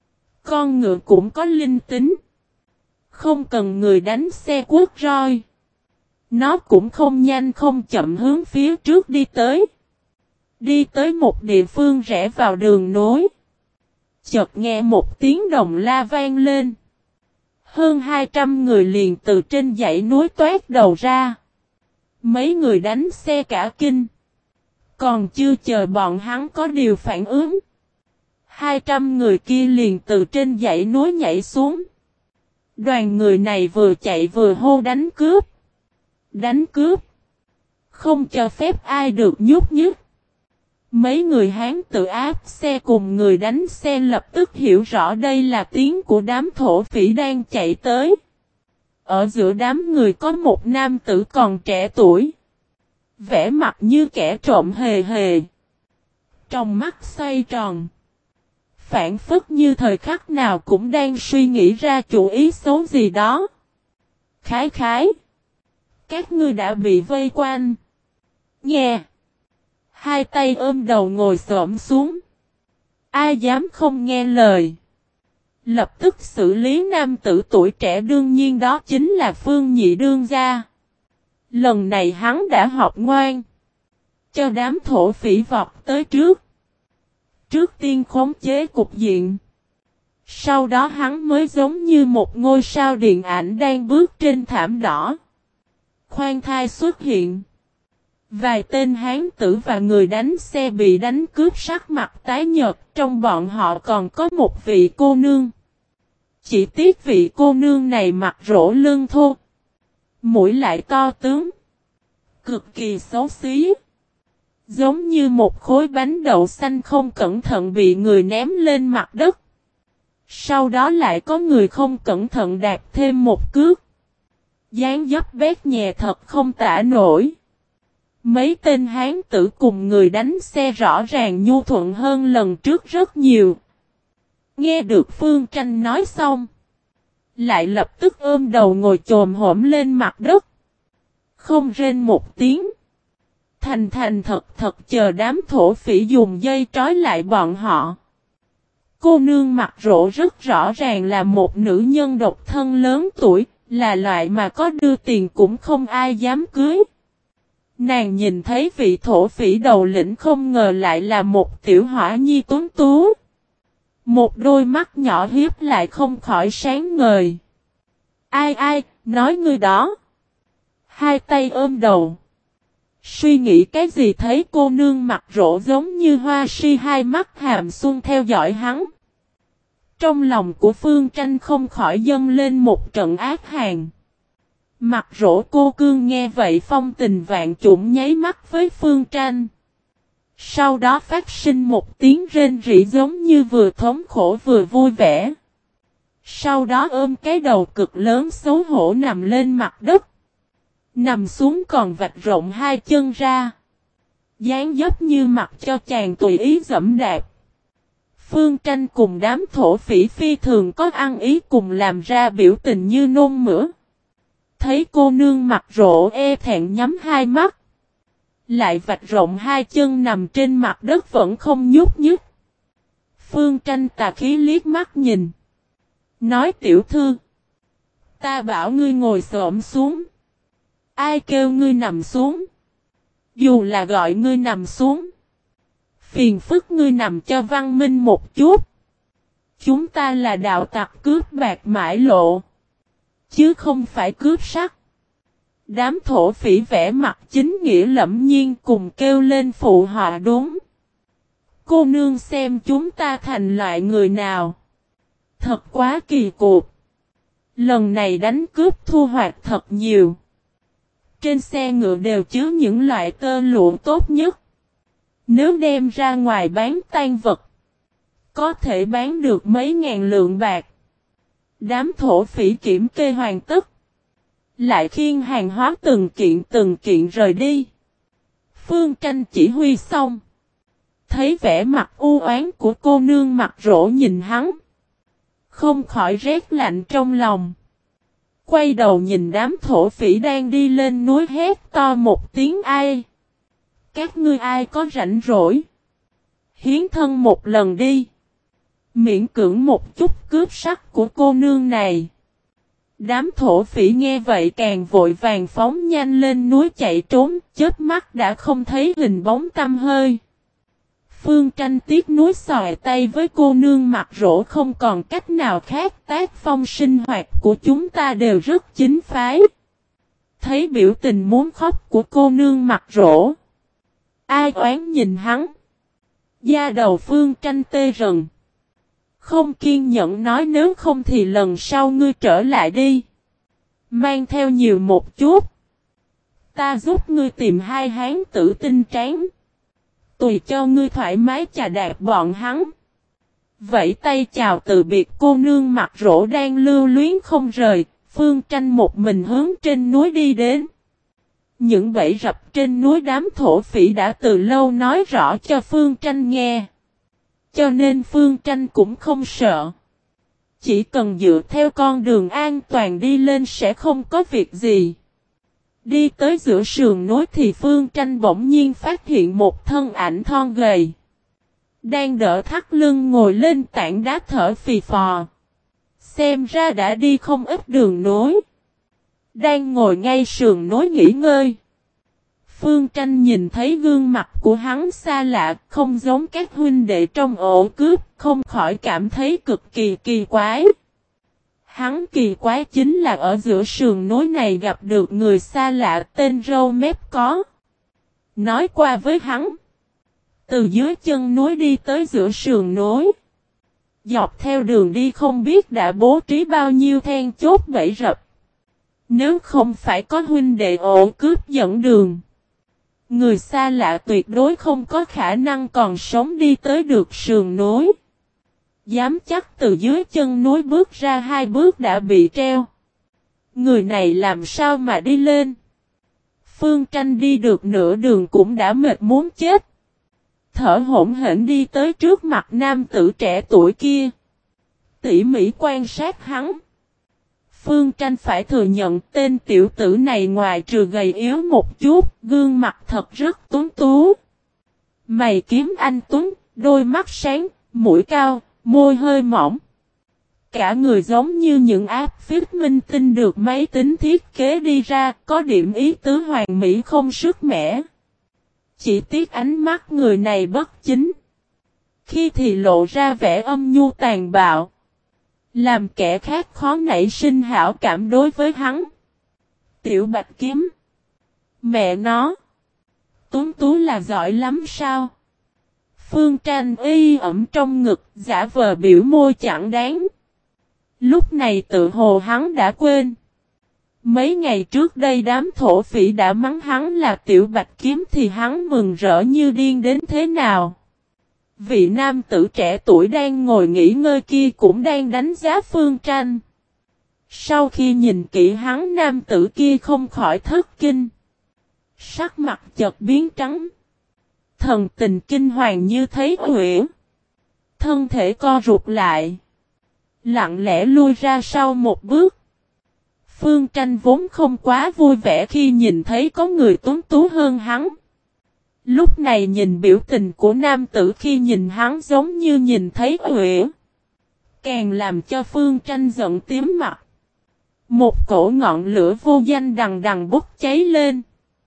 Con ngựa cũng có linh tính. Không cần người đánh xe quất roi. Nó cũng không nhanh không chậm hướng phía trước đi tới. Đi tới một địa phương rẽ vào đường nối. Chợt nghe một tiếng đồng la vang lên. Hơn 200 người liền từ trên dãy núi toát đầu ra. Mấy người đánh xe cả kinh. Còn chưa chờ bọn hắn có điều phản ứng. 200 người kia liền từ trên dãy núi nhảy xuống. Đoàn người này vừa chạy vừa hô đánh cướp. Đánh cướp. Không cho phép ai được nhúc nhích. Mấy người Hán tự áp xe cùng người đánh xe lập tức hiểu rõ đây là tiếng của đám thổ phỉ đang chạy tới. Ở giữa đám người có một nam tử còn trẻ tuổi. Vẻ mặt như kẻ trộm hề hề. Trong mắt xoay tròn. Phản phất như thời khắc nào cũng đang suy nghĩ ra chủ ý xấu gì đó. Khái khái. Các ngươi đã bị vây quanh. Nghe. Hai tay ôm đầu ngồi xổm xuống. Ai dám không nghe lời. Lập tức xử lý nam tử tuổi trẻ, đương nhiên đó chính là Phương nhị đương gia. Lần này hắn đã học ngoan. Cho đám thổ phỉ vọt tới trước. Trước tiên khống chế cục diện. Sau đó hắn mới giống như một ngôi sao điện ảnh đang bước trên thảm đỏ. Khoan thai xuất hiện. Vài tên hán tử và người đánh xe bị đánh cướp sắc mặt tái nhợt, trong bọn họ còn có một vị cô nương. Chỉ tiếc vị cô nương này mặc rỗ lưng thô. Mũi lại to tướng. Cực kỳ xấu xí. Giống như một khối bánh đậu xanh không cẩn thận bị người ném lên mặt đất. Sau đó lại có người không cẩn thận đạp thêm một cước. Dáng dấp bét nhè thật không tả nổi. Mấy tên hán tử cùng người đánh xe rõ ràng nhu thuận hơn lần trước rất nhiều. Nghe được Phương Tranh nói xong. Lại lập tức ôm đầu ngồi chồm hổm lên mặt đất. Không rên một tiếng. Thành thành thật thật chờ đám thổ phỉ dùng dây trói lại bọn họ. Cô nương mặt rỗ rất rõ ràng là một nữ nhân độc thân lớn tuổi, là loại mà có đưa tiền cũng không ai dám cưới. Nàng nhìn thấy vị thổ phỉ đầu lĩnh không ngờ lại là một tiểu hỏa nhi tuấn tú. Một đôi mắt nhỏ hiếp lại không khỏi sáng ngời. Ai, nói ngươi đó. Hai tay ôm đầu. Suy nghĩ cái gì thấy cô nương mặt rỗ giống như hoa si, hai mắt hàm xuân theo dõi hắn. Trong lòng của Phương Tranh không khỏi dâng lên một trận ác hàn. Mặt rỗ cô cương nghe vậy phong tình vạn trùng nháy mắt với Phương Tranh. Sau đó phát sinh một tiếng rên rỉ giống như vừa thống khổ vừa vui vẻ. Sau đó ôm cái đầu cực lớn xấu hổ nằm lên mặt đất. Nằm xuống còn vạch rộng hai chân ra. Dáng dấp như mặt cho chàng tùy ý dẫm đạp. Phương Tranh cùng đám thổ phỉ phi thường có ăn ý cùng làm ra biểu tình như nôn mửa. Thấy cô nương mặt rỗ e thẹn nhắm hai mắt. Lại vạch rộng hai chân nằm trên mặt đất vẫn không nhúc nhích. Phương Tranh tà khí liếc mắt nhìn. Nói tiểu thư. Ta bảo ngươi ngồi xổm xuống. Ai kêu ngươi nằm xuống. Dù là gọi ngươi nằm xuống. Phiền phức ngươi nằm cho văn minh một chút. Chúng ta là đạo tặc cướp bạc mãi lộ. Chứ không phải cướp sắt. Đám thổ phỉ vẽ mặt chính nghĩa lẫm nhiên cùng kêu lên phụ họa đúng. Cô nương xem chúng ta thành loại người nào. Thật quá kỳ cục. Lần này đánh cướp thu hoạch thật nhiều. Trên xe ngựa đều chứa những loại tơ lụa tốt nhất. Nếu đem ra ngoài bán tang vật, có thể bán được mấy ngàn lượng bạc. Đám thổ phỉ kiểm kê hoàn tất. Lại khiêng hàng hóa từng kiện rời đi. Phương Tranh chỉ huy xong. Thấy vẻ mặt u oán của cô nương mặt rỗ nhìn hắn. Không khỏi rét lạnh trong lòng. Quay đầu nhìn đám thổ phỉ đang đi lên núi hét to một tiếng ai. Các ngươi ai có rảnh rỗi. Hiến thân một lần đi. Miễn cưỡng một chút cướp sắt của cô nương này. Đám thổ phỉ nghe vậy càng vội vàng phóng nhanh lên núi chạy trốn. Chớp mắt đã không thấy hình bóng tăm hơi. Phương Tranh tiếc núi xòe tay với cô nương mặt rỗ không còn cách nào khác. Tác phong sinh hoạt của chúng ta đều rất chính phái. Thấy biểu tình muốn khóc của cô nương mặt rỗ. Ai oán nhìn hắn. Da đầu Phương Tranh tê rần. Không kiên nhẫn nói nếu không thì lần sau ngươi trở lại đi. Mang theo nhiều một chút. Ta giúp ngươi tìm hai hán tử tinh tráng. Tùy cho ngươi thoải mái chà đạp bọn hắn. Vẫy tay chào từ biệt cô nương mặt rỗ đang lưu luyến không rời. Phương Tranh một mình hướng trên núi đi đến. Những bẫy rập trên núi đám thổ phỉ đã từ lâu nói rõ cho Phương Tranh nghe. Cho nên Phương Tranh cũng không sợ. Chỉ cần dựa theo con đường an toàn đi lên sẽ không có việc gì. Đi tới giữa sườn núi thì Phương Tranh bỗng nhiên phát hiện một thân ảnh thon gầy. Đang đỡ thắt lưng ngồi lên tảng đá thở phì phò. Xem ra đã đi không ít đường núi. Đang ngồi ngay sườn núi nghỉ ngơi. Phương Tranh nhìn thấy gương mặt của hắn xa lạ, không giống các huynh đệ trong ổ cướp, không khỏi cảm thấy cực kỳ kỳ quái. Hắn kỳ quái chính là ở giữa sườn núi này gặp được người xa lạ tên Râu Mép Có. Nói qua với hắn. Từ dưới chân núi đi tới giữa sườn núi. Dọc theo đường đi không biết đã bố trí bao nhiêu then chốt bẫy rập. Nếu không phải có huynh đệ ổ cướp dẫn đường. Người xa lạ tuyệt đối không có khả năng còn sống đi tới được sườn núi. Dám chắc từ dưới chân núi bước ra 2 bước đã bị treo. Người này làm sao mà đi lên? Phương Tranh đi được nửa đường cũng đã mệt muốn chết. Thở hổn hển đi tới trước mặt nam tử trẻ tuổi kia. Tỉ mỉ quan sát hắn. Phương Tranh phải thừa nhận tên tiểu tử này ngoài trừ gầy yếu một chút, gương mặt thật rất tuấn tú. Mày kiếm anh tuấn, đôi mắt sáng, mũi cao, môi hơi mỏng. Cả người giống như những áp phích minh tinh được máy tính thiết kế đi ra, có điểm ý tứ hoàn mỹ không sức mẻ. Chỉ tiếc ánh mắt người này bất chính. Khi thì lộ ra vẻ âm nhu tàn bạo. Làm kẻ khác khó nảy sinh hảo cảm đối với hắn. Tiểu Bạch Kiếm. Mẹ nó. Tuấn tú là giỏi lắm sao? Phương Tranh y ẩm trong ngực, giả vờ biểu môi chẳng đáng. Lúc này tự hồ hắn đã quên. Mấy ngày trước đây đám thổ phỉ đã mắng hắn là Tiểu Bạch Kiếm thì hắn mừng rỡ như điên đến thế nào. Vị nam tử trẻ tuổi đang ngồi nghỉ ngơi kia cũng đang đánh giá Phương Tranh. Sau khi nhìn kỹ hắn, nam tử kia không khỏi thất kinh. Sắc mặt chợt biến trắng. Thần tình kinh hoàng như thấy quỷ. Thân thể co rụt lại. Lặng lẽ lui ra sau một bước. Phương Tranh vốn không quá vui vẻ khi nhìn thấy có người tuấn tú hơn hắn. Lúc này nhìn biểu tình của nam tử khi nhìn hắn giống như nhìn thấy quỷ. Càng làm cho Phương Tranh giận tím mặt. Một cổ ngọn lửa vô danh đằng đằng bốc cháy lên.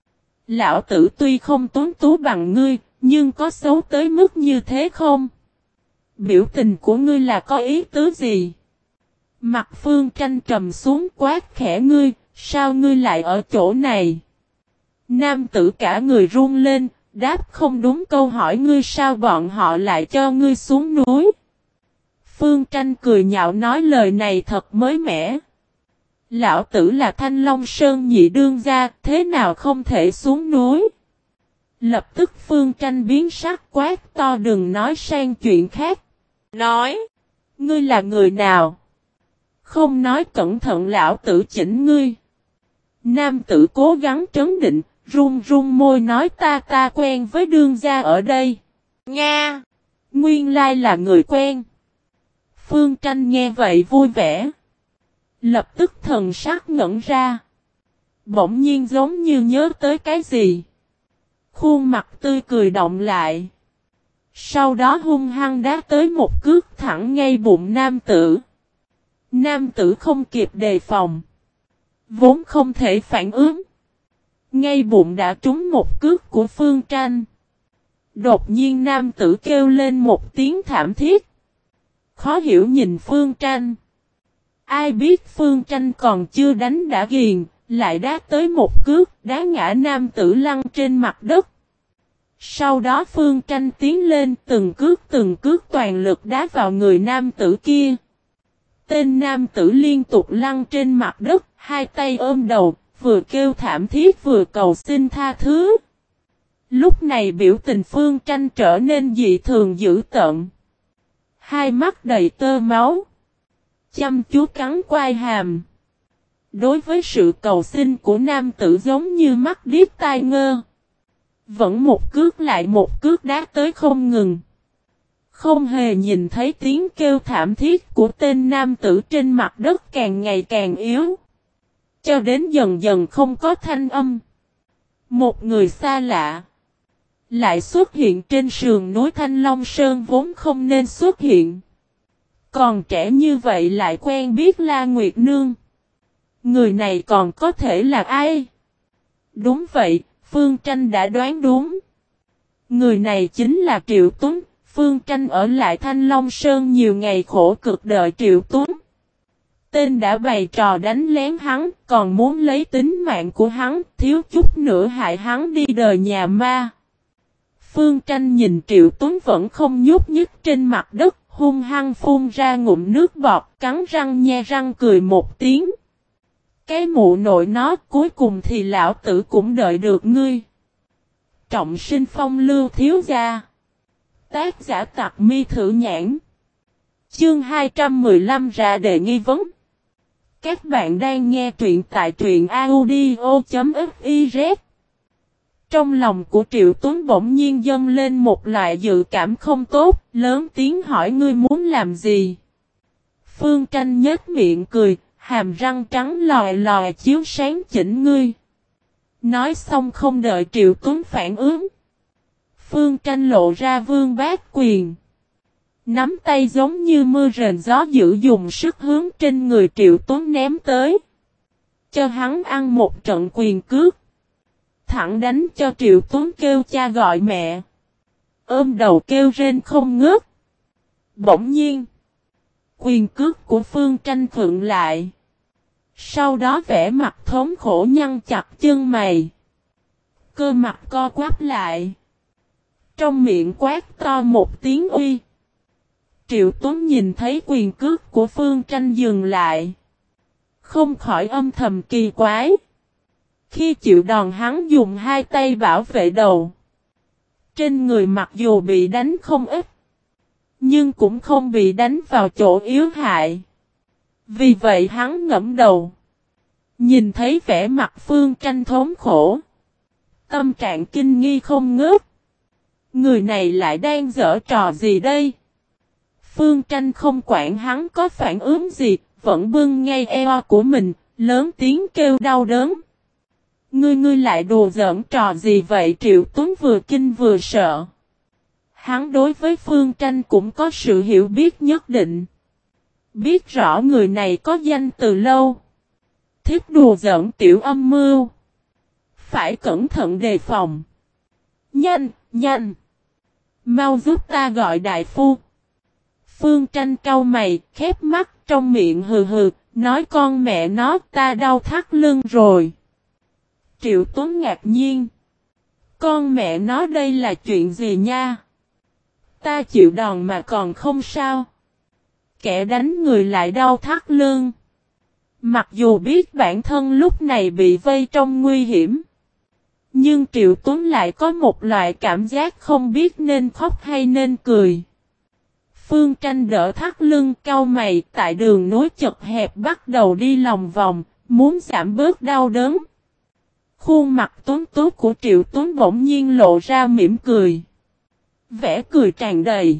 Lão tử tuy không tuấn tú bằng ngươi, nhưng có xấu tới mức như thế không? Biểu tình của ngươi là có ý tứ gì? Mặt Phương Tranh trầm xuống quát khẽ, ngươi, sao ngươi lại ở chỗ này? Nam tử cả người run lên, đáp không đúng câu hỏi, ngươi sao bọn họ lại cho ngươi xuống núi? Phương Tranh cười nhạo nói lời này thật mới mẻ. Lão tử là Thanh Long Sơn nhị đương gia, thế nào không thể xuống núi? Lập tức Phương Tranh biến sắc quát to, đừng nói sang chuyện khác. Nói, ngươi là người nào? Không nói cẩn thận lão tử chỉnh ngươi. Nam tử cố gắng trấn định, run run môi nói ta quen với đương gia ở đây. Nga! Nguyên lai là người quen. Phương Tranh nghe vậy vui vẻ. Lập tức thần sắc ngẩn ra. Bỗng nhiên giống như nhớ tới cái gì. Khuôn mặt tươi cười động lại. Sau đó hung hăng đá tới một cước thẳng ngay bụng nam tử. Nam tử không kịp đề phòng. Vốn không thể phản ứng. Ngay bụng đã trúng một cước của Phương Tranh. Đột nhiên nam tử kêu lên một tiếng thảm thiết. Khó hiểu nhìn Phương Tranh. Ai biết Phương Tranh còn chưa đánh đã ghiền, lại đá tới một cước, đá ngã nam tử lăn trên mặt đất. Sau đó Phương Tranh tiến lên từng cước toàn lực đá vào người nam tử kia. Tên nam tử liên tục lăn trên mặt đất, hai tay ôm đầu, vừa kêu thảm thiết vừa cầu xin tha thứ. Lúc này biểu tình Phương Tranh trở nên dị thường dữ tợn. Hai mắt đầy tơ máu. Chăm chú cắn quai hàm. Đối với sự cầu xin của nam tử giống như mắt điếc tai ngơ. Vẫn một cước lại một cước đá tới không ngừng. Không hề nhìn thấy tiếng kêu thảm thiết của tên nam tử trên mặt đất càng ngày càng yếu. Cho đến dần dần không có thanh âm. Một người xa lạ lại xuất hiện trên sườn núi Thanh Long Sơn vốn không nên xuất hiện. Còn trẻ như vậy lại quen biết La Nguyệt Nương. Người này còn có thể là ai? Đúng vậy, Phương Tranh đã đoán đúng. Người này chính là Triệu Tuấn. Phương Tranh ở lại Thanh Long Sơn nhiều ngày khổ cực đợi Triệu Tuấn. Tên đã bày trò đánh lén hắn, còn muốn lấy tính mạng của hắn, thiếu chút nữa hại hắn đi đời nhà ma. Phương Tranh nhìn Triệu Tuấn vẫn không nhúc nhích trên mặt đất, hung hăng phun ra ngụm nước bọt, cắn răng nhe răng cười một tiếng. Cái mụ nội nó, cuối cùng thì lão tử cũng đợi được ngươi. Trọng sinh phong lưu thiếu gia. Tác giả Tặc Mi Thử Nhãn. Chương 215 ra đề nghi vấn. Các bạn đang nghe truyện tại truyện audio.fiz. Trong lòng của Triệu Tuấn bỗng nhiên dâng lên một loại dự cảm không tốt, lớn tiếng hỏi ngươi muốn làm gì? Phương Tranh nhếch miệng cười, hàm răng trắng lòi lòi chiếu sáng chỉnh ngươi. Nói xong không đợi Triệu Tuấn phản ứng. Phương Tranh lộ ra vương bát quyền. Nắm tay giống như mưa rền gió dữ dùng sức hướng trên người Triệu Tuấn ném tới. Cho hắn ăn một trận quyền cước. Thẳng đánh cho Triệu Tuấn kêu cha gọi mẹ. Ôm đầu kêu rên không ngớt. Bỗng nhiên. Quyền cước của Phương Tranh khựng lại. Sau đó vẻ mặt thống khổ nhăn chặt chân mày. Cơ mặt co quắp lại. Trong miệng quát to một tiếng uy. Triệu Tuấn nhìn thấy quyền cước của Phương Tranh dừng lại. Không khỏi âm thầm kỳ quái. Khi chịu đòn hắn dùng hai tay bảo vệ đầu. Trên người mặc dù bị đánh không ít. Nhưng cũng không bị đánh vào chỗ yếu hại. Vì vậy hắn ngẫm đầu. Nhìn thấy vẻ mặt Phương Tranh thống khổ. Tâm trạng kinh nghi không ngớt. Người này lại đang giở trò gì đây? Phương Tranh không quản hắn có phản ứng gì, vẫn bưng ngay eo của mình, lớn tiếng kêu đau đớn. Ngươi lại đùa giỡn trò gì vậy? Triệu Tuấn vừa kinh vừa sợ. Hắn đối với Phương Tranh cũng có sự hiểu biết nhất định. Biết rõ người này có danh từ lâu. Thích đùa giỡn tiểu âm mưu. Phải cẩn thận đề phòng. Nhanh! Mau giúp ta gọi đại phu. Phương Tranh cau mày, khép mắt trong miệng hừ hừ, nói con mẹ nó ta đau thắt lưng rồi. Triệu Tuấn ngạc nhiên. Con mẹ nó đây là chuyện gì nha? Ta chịu đòn mà còn không sao. Kẻ đánh người lại đau thắt lưng. Mặc dù biết bản thân lúc này bị vây trong nguy hiểm. Nhưng Triệu Tuấn lại có một loại cảm giác không biết nên khóc hay nên cười. Phương Tranh đỡ thắt lưng cau mày tại đường nối chật hẹp bắt đầu đi lòng vòng, muốn giảm bớt đau đớn. Khuôn mặt tuấn tú của Triệu Tuấn bỗng nhiên lộ ra mỉm cười. Vẻ cười tràn đầy.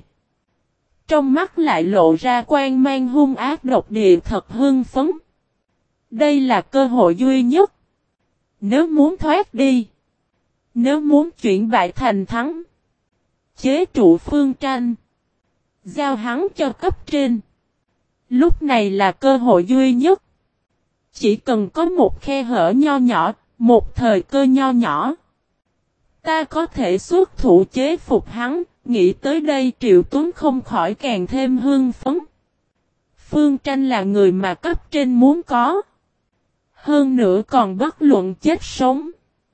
Trong mắt lại lộ ra quang mang hung ác độc địa thật hưng phấn. Đây là cơ hội duy nhất. Nếu muốn thoát đi. Nếu muốn chuyển bại thành thắng. Chế trụ Phương Tranh. Giao hắn cho cấp trên. Lúc này là cơ hội duy nhất. Chỉ cần có một khe hở nho nhỏ, một thời cơ nho nhỏ. Ta có thể xuất thủ chế phục hắn. Nghĩ tới đây Triệu Tuấn không khỏi càng thêm hưng phấn. Phương Tranh là người mà cấp trên muốn có. Hơn nữa còn bất luận chết sống.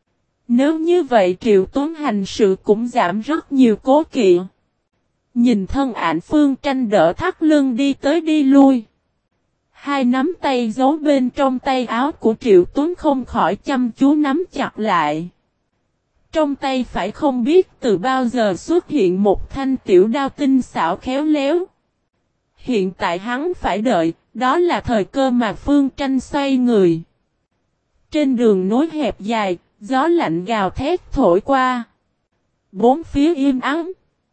Nếu như vậy Triệu Tuấn hành sự cũng giảm rất nhiều cố kỵ. Nhìn thân ảnh Phương Tranh đỡ thắt lưng đi tới đi lui. Hai nắm tay giấu bên trong tay áo của Triệu Tuấn không khỏi chăm chú nắm chặt lại. Trong tay phải không biết từ bao giờ xuất hiện một thanh tiểu đao tinh xảo khéo léo. Hiện tại hắn phải đợi, đó là thời cơ mà Phương Tranh xoay người. Trên đường nối hẹp dài, gió lạnh gào thét thổi qua. Bốn phía im ắng.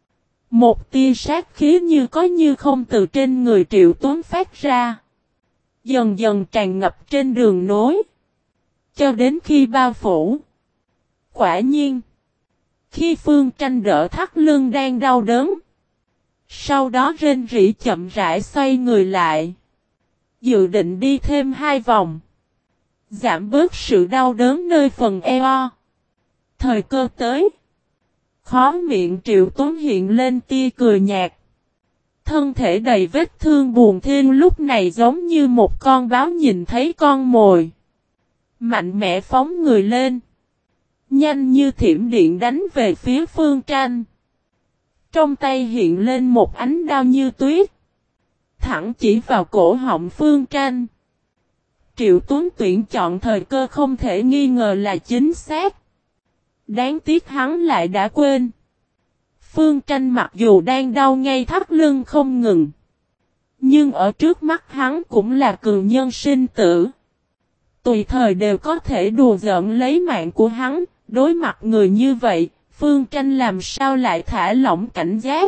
Một tia sát khí như có như không từ trên người Triệu Tuấn phát ra. Dần dần tràn ngập trên đường nối. Cho đến khi bao phủ. Quả nhiên. Khi Phương Tranh đỡ thắt lưng đang đau đớn. Sau đó rên rỉ chậm rãi xoay người lại. Dự định đi thêm 2 vòng. Giảm bớt sự đau đớn nơi phần eo. Thời cơ tới. Khóe miệng Triệu Tuấn hiện lên tia cười nhạt. Thân thể đầy vết thương buồn thiêu lúc này giống như một con báo nhìn thấy con mồi. Mạnh mẽ phóng người lên. Nhanh như thiểm điện đánh về phía Phương Tranh. Trong tay hiện lên một ánh đao như tuyết. Thẳng chỉ vào cổ họng Phương Tranh. Triệu Tuấn tuyển chọn thời cơ không thể nghi ngờ là chính xác. Đáng tiếc hắn lại đã quên. Phương Tranh mặc dù đang đau ngay thắt lưng không ngừng. Nhưng ở trước mắt hắn cũng là cường nhân sinh tử. Tùy thời đều có thể đùa giỡn lấy mạng của hắn. Đối mặt người như vậy, Phương Tranh làm sao lại thả lỏng cảnh giác.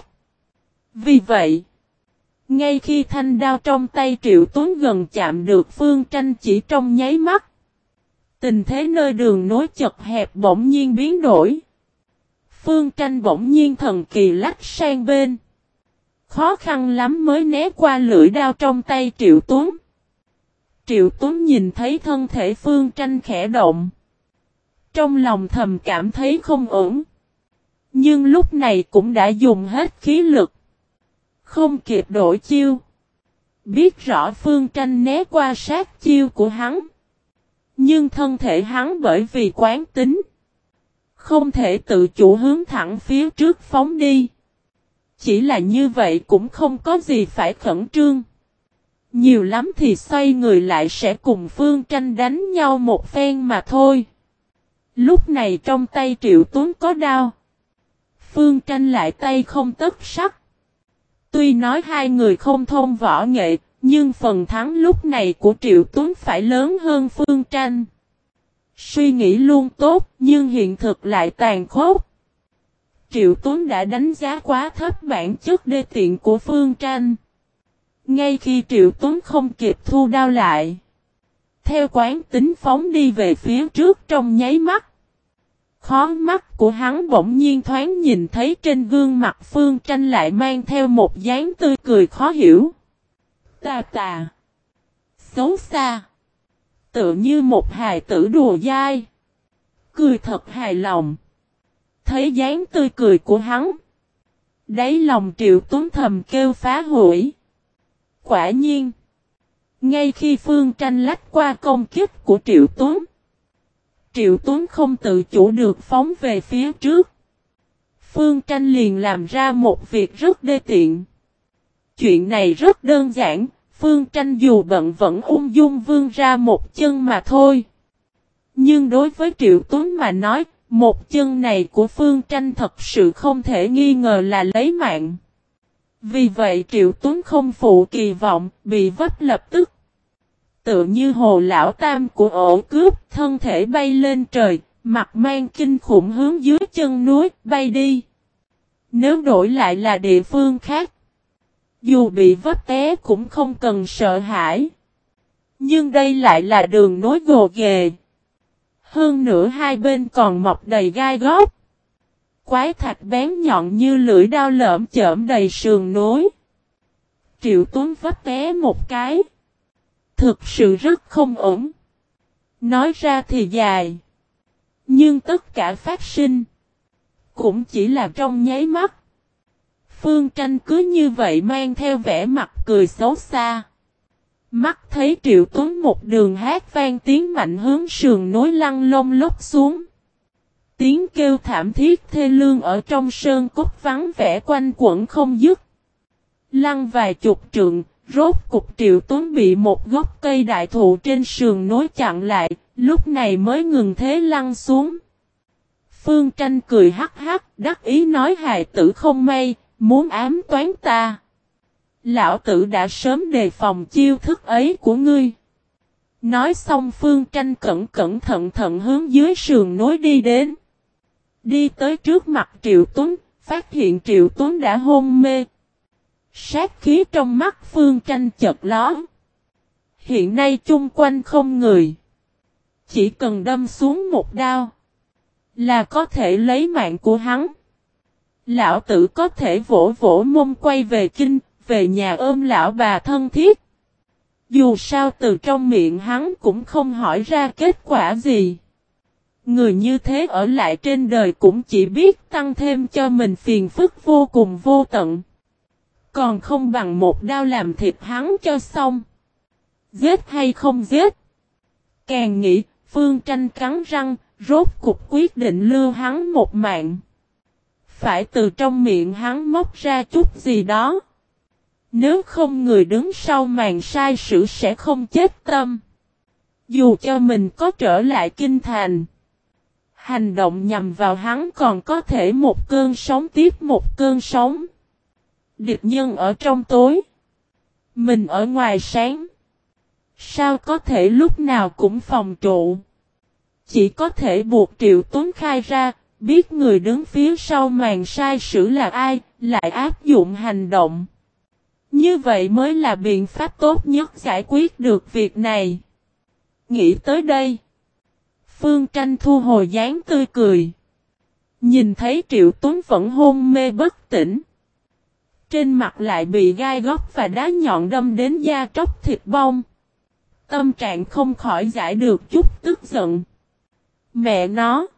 Vì vậy, ngay khi thanh đao trong tay Triệu Tuấn gần chạm được Phương Tranh chỉ trong nháy mắt. Tình thế nơi đường nối chật hẹp bỗng nhiên biến đổi. Phương Tranh bỗng nhiên thần kỳ lách sang bên. Khó khăn lắm mới né qua lưỡi đao trong tay Triệu Tuấn. Triệu Tuấn nhìn thấy thân thể Phương Tranh khẽ động. Trong lòng thầm cảm thấy không ổn. Nhưng lúc này cũng đã dùng hết khí lực. Không kịp đổi chiêu. Biết rõ Phương Tranh né qua sát chiêu của hắn. Nhưng thân thể hắn bởi vì quán tính. Không thể tự chủ hướng thẳng phía trước phóng đi. Chỉ là như vậy cũng không có gì phải khẩn trương. Nhiều lắm thì xoay người lại sẽ cùng Phương Tranh đánh nhau một phen mà thôi. Lúc này trong tay Triệu Tuấn có đao. Phương Tranh lại tay không tất sắt. Tuy nói hai người không thông võ nghệ, nhưng phần thắng lúc này của Triệu Tuấn phải lớn hơn Phương Tranh. Suy nghĩ luôn tốt, nhưng hiện thực lại tàn khốc. Triệu Tuấn đã đánh giá quá thấp bản chất đê tiện của Phương Tranh. Ngay khi Triệu Tuấn không kịp thu đao lại, theo quán tính phóng đi về phía trước trong nháy mắt. Khóe mắt của hắn bỗng nhiên thoáng nhìn thấy trên gương mặt Phương Tranh lại mang theo một dáng tươi cười khó hiểu. Tà tà. Xấu xa. Tựa như một hài tử đùa dai. Cười thật hài lòng. Thấy dáng tươi cười của hắn. Đáy lòng Triệu Tuấn thầm kêu phá hủy. Quả nhiên. Ngay khi Phương Tranh lách qua công kích của Triệu Tuấn. Triệu Tuấn không tự chủ được phóng về phía trước. Phương Tranh liền làm ra một việc rất đê tiện. Chuyện này rất đơn giản, Phương Tranh dù bận vẫn ung dung vươn ra một chân mà thôi. Nhưng đối với Triệu Tuấn mà nói, một chân này của Phương Tranh thật sự không thể nghi ngờ là lấy mạng. Vì vậy Triệu Tuấn không phụ kỳ vọng, bị vấp lập tức. Tựa như hồ lão tam của ổ cướp, thân thể bay lên trời, mặt mang kinh khủng hướng dưới chân núi, bay đi. Nếu đổi lại là địa phương khác, dù bị vấp té cũng không cần sợ hãi. Nhưng đây lại là đường nối gồ ghề. Hơn nữa hai bên còn mọc đầy gai góc. Quái thạch bén nhọn như lưỡi dao lởm chởm đầy sườn núi. Triệu Tuấn vấp té một cái. Thực sự rất không ổn. Nói ra thì dài. Nhưng tất cả phát sinh. Cũng chỉ là trong nháy mắt. Phương Tranh cứ như vậy mang theo vẻ mặt cười xấu xa. Mắt thấy Triệu Tuấn một đường hát vang tiếng mạnh hướng sườn núi lăn lông lốc xuống. Tiếng kêu thảm thiết thê lương ở trong sơn cốt vắng vẻ quanh quẩn không dứt. Lăn vài chục trượng, rốt cục Triệu Tuấn bị một gốc cây đại thụ trên sườn núi chặn lại, lúc này mới ngừng thế lăn xuống. Phương Tranh cười hắc hắc, đắc ý nói hài tử không may, muốn ám toán ta. Lão tử đã sớm đề phòng chiêu thức ấy của ngươi. Nói xong Phương Tranh cẩn cẩn thận thận hướng dưới sườn núi đi đến. Đi tới trước mặt Triệu Tuấn, phát hiện Triệu Tuấn đã hôn mê. Sát khí trong mắt Phương Tranh chợt lóe. Hiện nay chung quanh không người. Chỉ cần đâm xuống một đao, là có thể lấy mạng của hắn. Lão tử có thể vỗ vỗ mông quay về kinh, về nhà ôm lão bà thân thiết. Dù sao từ trong miệng hắn cũng không hỏi ra kết quả gì. Người như thế ở lại trên đời cũng chỉ biết tăng thêm cho mình phiền phức vô cùng vô tận. Còn không bằng một đao làm thịt hắn cho xong. Giết hay không giết? Càng nghĩ, Phương Tranh cắn răng, rốt cục quyết định lưu hắn một mạng. Phải từ trong miệng hắn móc ra chút gì đó. Nếu không người đứng sau màn sai sử sẽ không chết tâm. Dù cho mình có trở lại kinh thành. Hành động nhằm vào hắn còn có thể một cơn sóng tiếp một cơn sóng. Địch nhân ở trong tối. Mình ở ngoài sáng. Sao có thể lúc nào cũng phòng trụ. Chỉ có thể buộc Triệu Tuấn khai ra. Biết người đứng phía sau màn sai sử là ai. Lại áp dụng hành động. Như vậy mới là biện pháp tốt nhất giải quyết được việc này. Nghĩ tới đây. Phương Tranh thu hồi dáng tươi cười. Nhìn thấy Triệu Tuấn vẫn hôn mê bất tỉnh. Trên mặt lại bị gai góc và đá nhọn đâm đến da tróc thịt bong. Tâm trạng không khỏi giải được chút tức giận. Mẹ nó.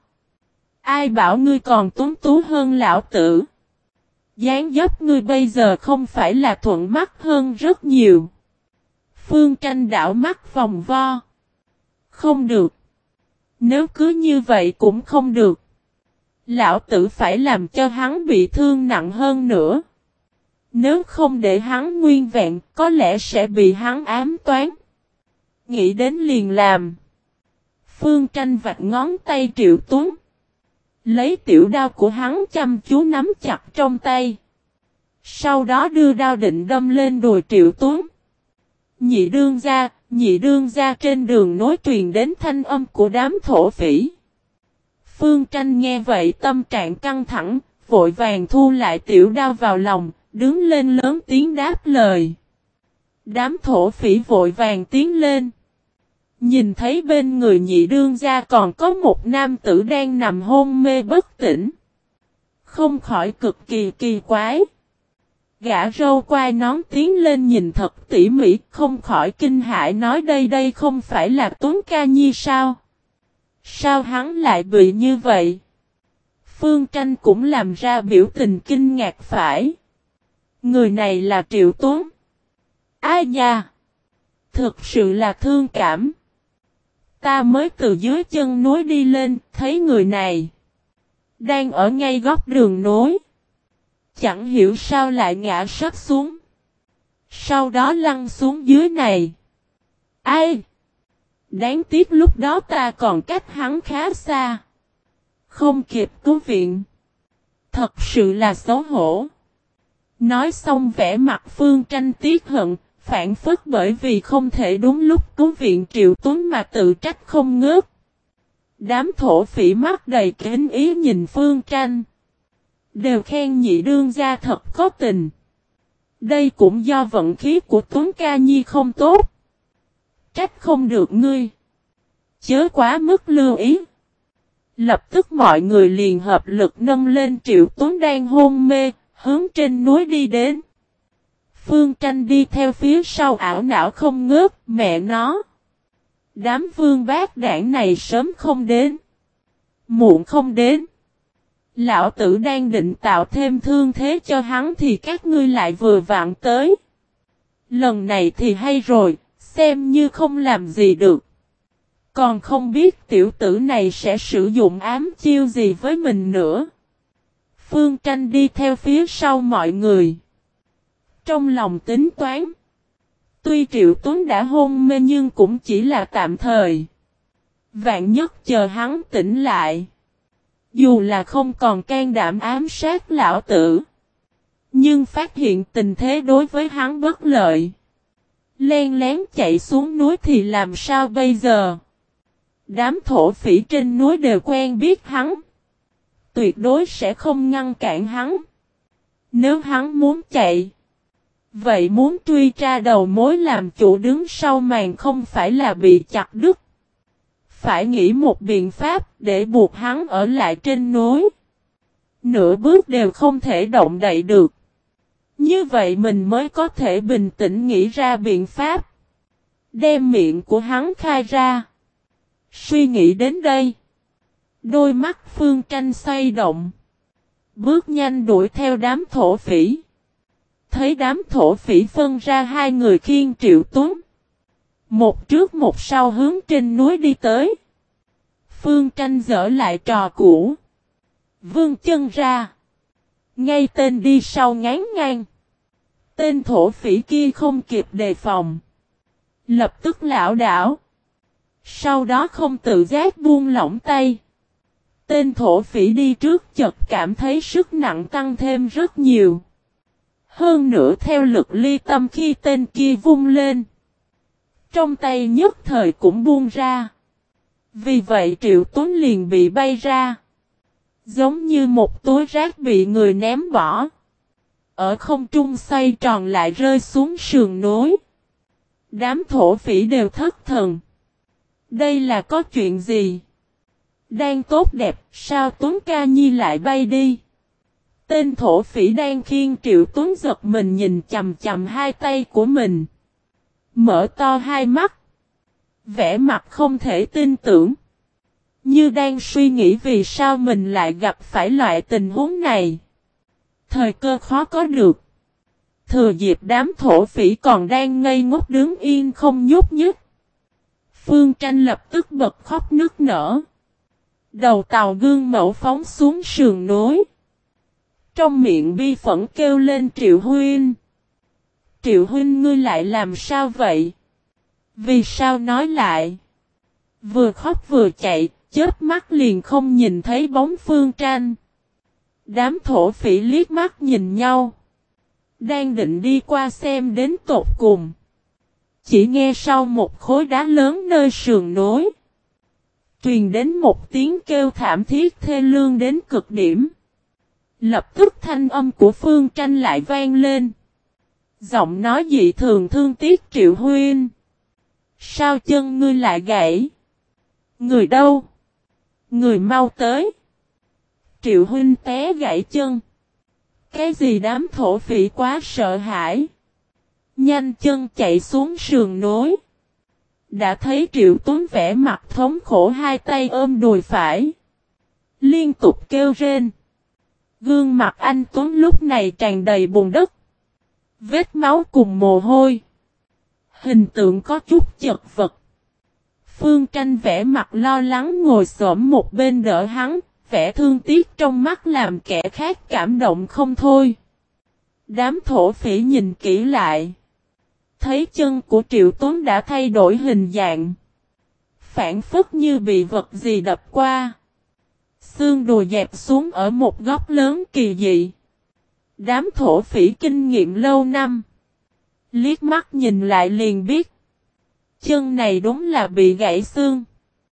Ai bảo ngươi còn tuấn tú hơn lão tử. Dáng dấp ngươi bây giờ không phải là thuận mắt hơn rất nhiều. Phương Tranh đảo mắt vòng vo. Không được. Nếu cứ như vậy cũng không được. Lão tử phải làm cho hắn bị thương nặng hơn nữa. Nếu không để hắn nguyên vẹn, có lẽ sẽ bị hắn ám toán. Nghĩ đến liền làm. Phương Tranh vạch ngón tay Triệu Tuấn. Lấy tiểu đao của hắn chăm chú nắm chặt trong tay. Sau đó đưa đao định đâm lên đùi Triệu Tuấn. Nhị đương gia trên đường nối truyền đến thanh âm của đám thổ phỉ. Phương Tranh nghe vậy tâm trạng căng thẳng, vội vàng thu lại tiểu đao vào lòng, đứng lên lớn tiếng đáp lời. Đám thổ phỉ vội vàng tiến lên. Nhìn thấy bên người nhị đương gia còn có một nam tử đang nằm hôn mê bất tỉnh. Không khỏi cực kỳ kỳ quái. Gã râu quai nón tiến lên nhìn thật tỉ mỉ, không khỏi kinh hãi nói đây không phải là Tuấn Ca Nhi sao? Sao hắn lại bị như vậy? Phương Tranh cũng làm ra biểu tình kinh ngạc phải. Người này là Triệu Tuấn. Ai nha? Thực sự là thương cảm. Ta mới từ dưới chân núi đi lên, thấy người này đang ở ngay góc đường nối. Chẳng hiểu sao lại ngã sắp xuống. Sau đó lăn xuống dưới này. Ai? Đáng tiếc lúc đó ta còn cách hắn khá xa. Không kịp cứu viện. Thật sự là xấu hổ. Nói xong vẻ mặt Phương Tranh tiếc hận, phản phất bởi vì không thể đúng lúc cứu viện Triệu Tuấn mà tự trách không ngớt. Đám thổ phỉ mắt đầy kính ý nhìn Phương Tranh. Đều khen nhị đương gia thật có tình. Đây cũng do vận khí của Tuấn Ca Nhi không tốt. Trách không được ngươi. Chớ quá mức lưu ý. Lập tức mọi người liền hợp lực nâng lên Triệu Tuấn đang hôn mê, hướng trên núi đi đến. Phương Tranh đi theo phía sau ảo não không ngớt, mẹ nó. Đám vương bác đảng này sớm không đến. Muộn không đến. Lão tử đang định tạo thêm thương thế cho hắn thì các ngươi lại vừa vặn tới. Lần này thì hay rồi, xem như không làm gì được. Còn không biết tiểu tử này sẽ sử dụng ám chiêu gì với mình nữa. Phương Tranh đi theo phía sau mọi người. Trong lòng tính toán. Tuy Triệu Tuấn đã hôn mê nhưng cũng chỉ là tạm thời. Vạn nhất chờ hắn tỉnh lại. Dù là không còn can đảm ám sát lão tử. Nhưng phát hiện tình thế đối với hắn bất lợi. Len lén chạy xuống núi thì làm sao bây giờ? Đám thổ phỉ trên núi đều quen biết hắn. Tuyệt đối sẽ không ngăn cản hắn. Nếu hắn muốn chạy. Vậy muốn truy tra đầu mối làm chủ đứng sau màn không phải là bị chặt đứt. Phải nghĩ một biện pháp để buộc hắn ở lại trên núi. Nửa bước đều không thể động đậy được. Như vậy mình mới có thể bình tĩnh nghĩ ra biện pháp. Đem miệng của hắn khai ra. Suy nghĩ đến đây. Đôi mắt Phương Tranh xoay động. Bước nhanh đuổi theo đám thổ phỉ. Thấy đám thổ phỉ phân ra hai người khiêng Triệu Tuấn. Một trước một sau hướng trên núi đi tới. Phương Tranh dở lại trò cũ. Vươn chân ra. Ngay tên đi sau ngán ngang. Tên thổ phỉ kia không kịp đề phòng. Lập tức lảo đảo. Sau đó không tự giác buông lỏng tay. Tên thổ phỉ đi trước chợt cảm thấy sức nặng tăng thêm rất nhiều. Hơn nữa theo lực ly tâm khi tên kia vung lên. Trong tay nhất thời cũng buông ra. Vì vậy Triệu Tuấn liền bị bay ra. Giống như một túi rác bị người ném bỏ. Ở không trung xoay tròn lại rơi xuống sườn núi. Đám thổ phỉ đều thất thần. Đây là có chuyện gì? Đang tốt đẹp, sao Tuấn Ca Nhi lại bay đi? Tên thổ phỉ đang khiêng Triệu Tuấn giật mình nhìn chầm chầm hai tay của mình. Mở to hai mắt. Vẻ mặt không thể tin tưởng. Như đang suy nghĩ vì sao mình lại gặp phải loại tình huống này. Thời cơ khó có được. Thừa dịp đám thổ phỉ còn đang ngây ngốc đứng yên không nhúc nhích. Phương Tranh lập tức bật khóc nức nở. Đầu tàu gương mẫu phóng xuống sườn núi. Trong miệng bi phẫn kêu lên Triệu Huynh. Triệu Huynh ngươi lại làm sao vậy? Vì sao nói lại? Vừa khóc vừa chạy, chớp mắt liền không nhìn thấy bóng Phương Tranh. Đám thổ phỉ liếc mắt nhìn nhau. Đang định đi qua xem đến tột cùng. Chỉ nghe sau một khối đá lớn nơi sườn núi. Truyền đến một tiếng kêu thảm thiết thê lương đến cực điểm. Lập tức thanh âm của Phương Tranh lại vang lên. Giọng nói dị thường thương tiếc Triệu Huynh. Sao chân ngươi lại gãy? Người đâu? Người mau tới. Triệu Huynh té gãy chân. Cái gì đám thổ phỉ quá sợ hãi. Nhanh chân chạy xuống sườn núi. Đã thấy Triệu Tuấn vẻ mặt thống khổ hai tay ôm đùi phải. Liên tục kêu rên. Gương mặt anh Tuấn lúc này tràn đầy bùn đất. Vết máu cùng mồ hôi. Hình tượng có chút chật vật. Phương Tranh vẻ mặt lo lắng ngồi xổm một bên đỡ hắn. Vẻ thương tiếc trong mắt làm kẻ khác cảm động không thôi. Đám thổ phỉ nhìn kỹ lại. Thấy chân của Triệu Tuấn đã thay đổi hình dạng. Phản phất như bị vật gì đập qua. Xương đùi dẹp xuống ở một góc lớn kỳ dị. Đám thổ phỉ kinh nghiệm lâu năm. Liếc mắt nhìn lại liền biết. Chân này đúng là bị gãy xương.